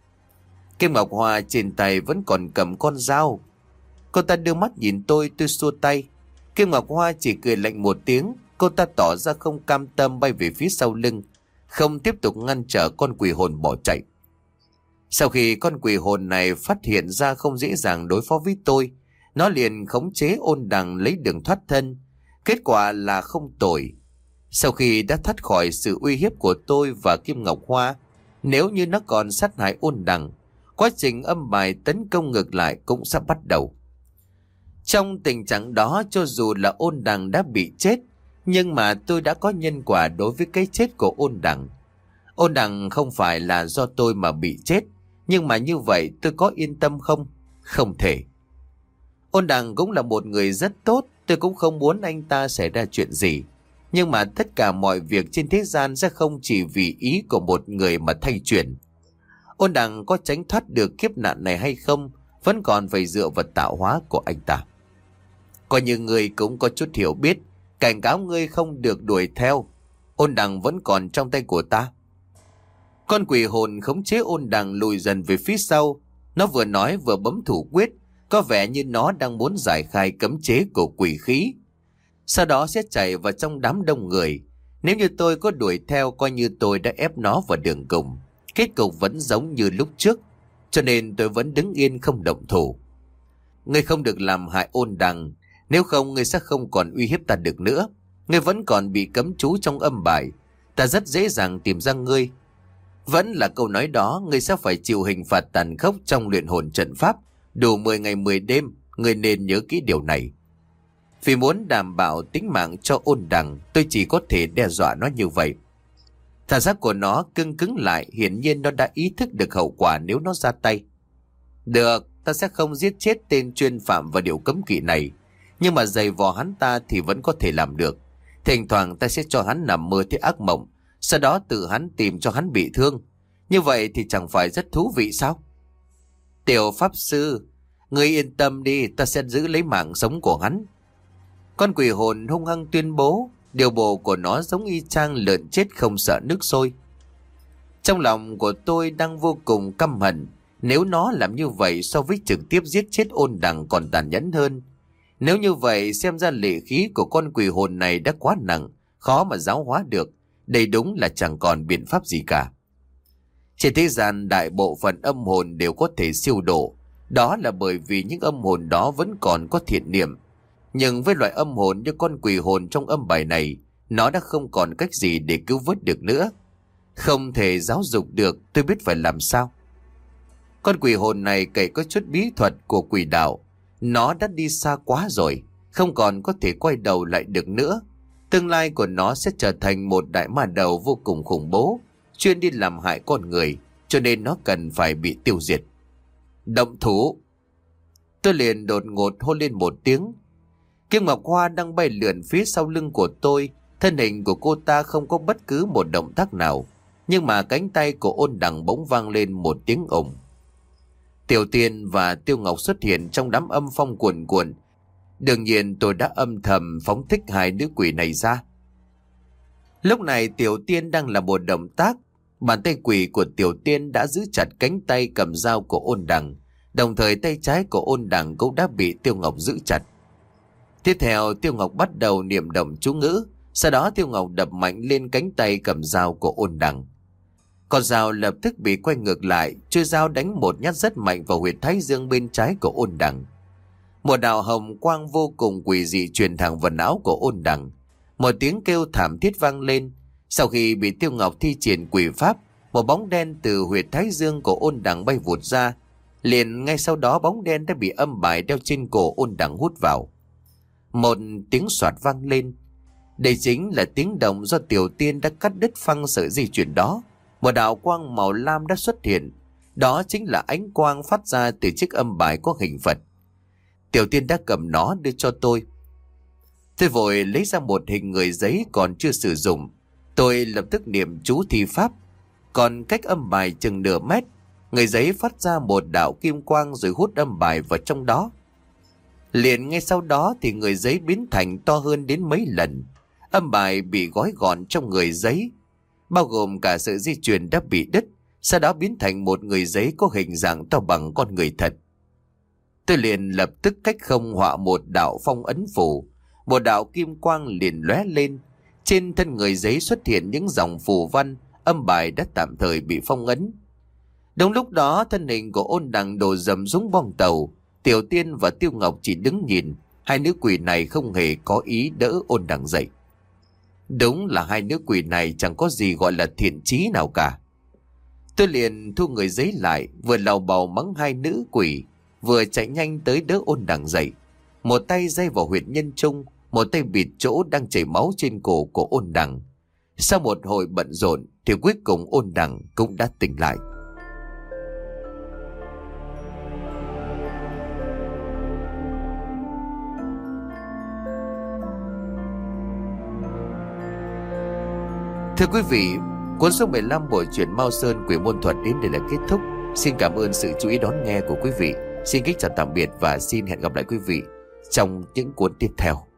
Kim Ngọc Hoa trên tay vẫn còn cầm con dao. Cô ta đưa mắt nhìn tôi, tôi xua tay. Kim Ngọc Hoa chỉ cười lạnh một tiếng. Cô ta tỏ ra không cam tâm bay về phía sau lưng, không tiếp tục ngăn trở con quỷ hồn bỏ chạy. Sau khi con quỷ hồn này phát hiện ra không dễ dàng đối phó với tôi, nó liền khống chế ôn đằng lấy đường thoát thân. Kết quả là không tồi. Sau khi đã thoát khỏi sự uy hiếp của tôi và Kim Ngọc Hoa, nếu như nó còn sát hại ôn đằng, quá trình âm bài tấn công ngược lại cũng sắp bắt đầu. Trong tình trạng đó, cho dù là ôn đằng đã bị chết, nhưng mà tôi đã có nhân quả đối với cái chết của ôn đằng. Ôn đằng không phải là do tôi mà bị chết, nhưng mà như vậy tôi có yên tâm không? Không thể. Ôn đằng cũng là một người rất tốt, tôi cũng không muốn anh ta xảy ra chuyện gì. Nhưng mà tất cả mọi việc trên thế gian sẽ không chỉ vì ý của một người mà thay chuyển. Ôn đằng có tránh thoát được kiếp nạn này hay không, vẫn còn phải dựa vào tạo hóa của anh ta. Coi như người cũng có chút hiểu biết, cảnh cáo ngươi không được đuổi theo. Ôn đằng vẫn còn trong tay của ta. Con quỷ hồn khống chế ôn đằng lùi dần về phía sau. Nó vừa nói vừa bấm thủ quyết, có vẻ như nó đang muốn giải khai cấm chế của quỷ khí. Sau đó sẽ chạy vào trong đám đông người. Nếu như tôi có đuổi theo, coi như tôi đã ép nó vào đường cùng. Kết cục vẫn giống như lúc trước, cho nên tôi vẫn đứng yên không động thủ. Ngươi không được làm hại ôn đằng, nếu không ngươi sẽ không còn uy hiếp ta được nữa. Ngươi vẫn còn bị cấm chú trong âm bài, ta rất dễ dàng tìm ra ngươi. Vẫn là câu nói đó, ngươi sẽ phải chịu hình phạt tàn khốc trong luyện hồn trận pháp đủ mười ngày mười đêm. Ngươi nên nhớ kỹ điều này. Vì muốn đảm bảo tính mạng cho ôn đằng, tôi chỉ có thể đe dọa nó như vậy. Thả xác của nó cứng cứng lại, hiển nhiên nó đã ý thức được hậu quả nếu nó ra tay. Được, ta sẽ không giết chết tên chuyên phạm và điều cấm kỵ này, nhưng mà giày vò hắn ta thì vẫn có thể làm được. Thỉnh thoảng ta sẽ cho hắn nằm mơ thấy ác mộng, sau đó tự hắn tìm cho hắn bị thương. Như vậy thì chẳng phải rất thú vị sao? Tiểu pháp sư, ngươi yên tâm đi, ta sẽ giữ lấy mạng sống của hắn. Con quỷ hồn hung hăng tuyên bố, điều bộ của nó giống y chang lợn chết không sợ nước sôi. Trong lòng của tôi đang vô cùng căm hận, nếu nó làm như vậy so với trực tiếp giết chết ôn đằng còn tàn nhẫn hơn. Nếu như vậy xem ra lệ khí của con quỷ hồn này đã quá nặng, khó mà giáo hóa được. Đây đúng là chẳng còn biện pháp gì cả. Trên thế gian đại bộ phận âm hồn đều có thể siêu độ. Đó là bởi vì những âm hồn đó vẫn còn có thiện niệm. Nhưng với loại âm hồn như con quỷ hồn trong âm bài này, nó đã không còn cách gì để cứu vớt được nữa. Không thể giáo dục được, tôi biết phải làm sao. Con quỷ hồn này cậy có chút bí thuật của quỷ đạo. Nó đã đi xa quá rồi, không còn có thể quay đầu lại được nữa. Tương lai của nó sẽ trở thành một đại ma đầu vô cùng khủng bố, chuyên đi làm hại con người, cho nên nó cần phải bị tiêu diệt. Động thủ! Tôi liền đột ngột hô lên một tiếng. Kim Ngọc Hoa đang bay lượn phía sau lưng của tôi. Thân hình của cô ta không có bất cứ một động tác nào, nhưng mà cánh tay của ôn đằng bỗng vang lên một tiếng ồn. Tiểu Tiên và Tiêu Ngọc xuất hiện trong đám âm phong cuồn cuộn. Đương nhiên tôi đã âm thầm phóng thích hai nữ quỷ này ra. Lúc này Tiểu Tiên đang làm một động tác. Bàn tay quỷ của Tiểu Tiên đã giữ chặt cánh tay cầm dao của ôn đằng, đồng thời tay trái của ôn đằng cũng đã bị Tiêu Ngọc giữ chặt. Tiếp theo Tiêu Ngọc bắt đầu niệm động chú ngữ. Sau đó Tiêu Ngọc đập mạnh lên cánh tay cầm dao của ôn đằng. Con dao lập tức bị quay ngược lại, chuôi dao đánh một nhát rất mạnh vào huyệt thái dương bên trái của ôn đằng. Một đạo hồng quang vô cùng quỷ dị truyền thẳng vào não của ôn đằng. Một tiếng kêu thảm thiết vang lên. Sau khi bị Tiêu Ngọc thi triển quỷ pháp, một bóng đen từ huyệt thái dương của ôn đằng bay vụt ra. Liền ngay sau đó bóng đen đã bị âm bài đeo trên cổ ôn đằng hút vào. Một tiếng xoạt vang lên. Đây chính là tiếng động do Tiểu Tiên đã cắt đứt phăng sợi dây chuyền đó. Một đạo quang màu lam đã xuất hiện. Đó chính là ánh quang phát ra từ chiếc âm bài có hình Phật. Tiểu Tiên đã cầm nó đưa cho tôi. Tôi vội lấy ra một hình người giấy còn chưa sử dụng. Tôi lập tức niệm chú thi pháp. Còn cách âm bài chừng nửa mét, người giấy phát ra một đạo kim quang rồi hút âm bài vào trong đó. Liền ngay sau đó thì người giấy biến thành to hơn đến mấy lần. Âm bài bị gói gọn trong người giấy, bao gồm cả sợi dây chuyền đã bị đứt, sau đó biến thành một người giấy có hình dạng to bằng con người thật. Tôi liền lập tức cách không họa một đạo phong ấn phù. Một đạo kim quang liền lóe lên. Trên thân người giấy xuất hiện những dòng phù văn. Âm bài đã tạm thời bị phong ấn. Đúng lúc đó thân hình của ôn đằng đổ dầm xuống bong tàu. Tiểu Tiên và Tiêu Ngọc chỉ đứng nhìn. Hai nữ quỷ này không hề có ý đỡ ôn đằng dậy. Đúng là hai nữ quỷ này chẳng có gì gọi là thiện chí nào cả. Tôi liền thu người giấy lại, vừa lầu bầu mắng hai nữ quỷ, vừa chạy nhanh tới đỡ ôn đằng dậy. Một tay dây vào huyệt nhân trung, một tay bịt chỗ đang chảy máu trên cổ của ôn đằng. Sau một hồi bận rộn thì cuối cùng ôn đằng cũng đã tỉnh lại. Thưa quý vị, cuốn số mười lăm bộ truyện Mao Sơn Quỷ Môn Thuật đến đây là kết thúc. Xin cảm ơn sự chú ý đón nghe của quý vị. Xin kính chào tạm biệt và xin hẹn gặp lại quý vị trong những cuốn tiếp theo.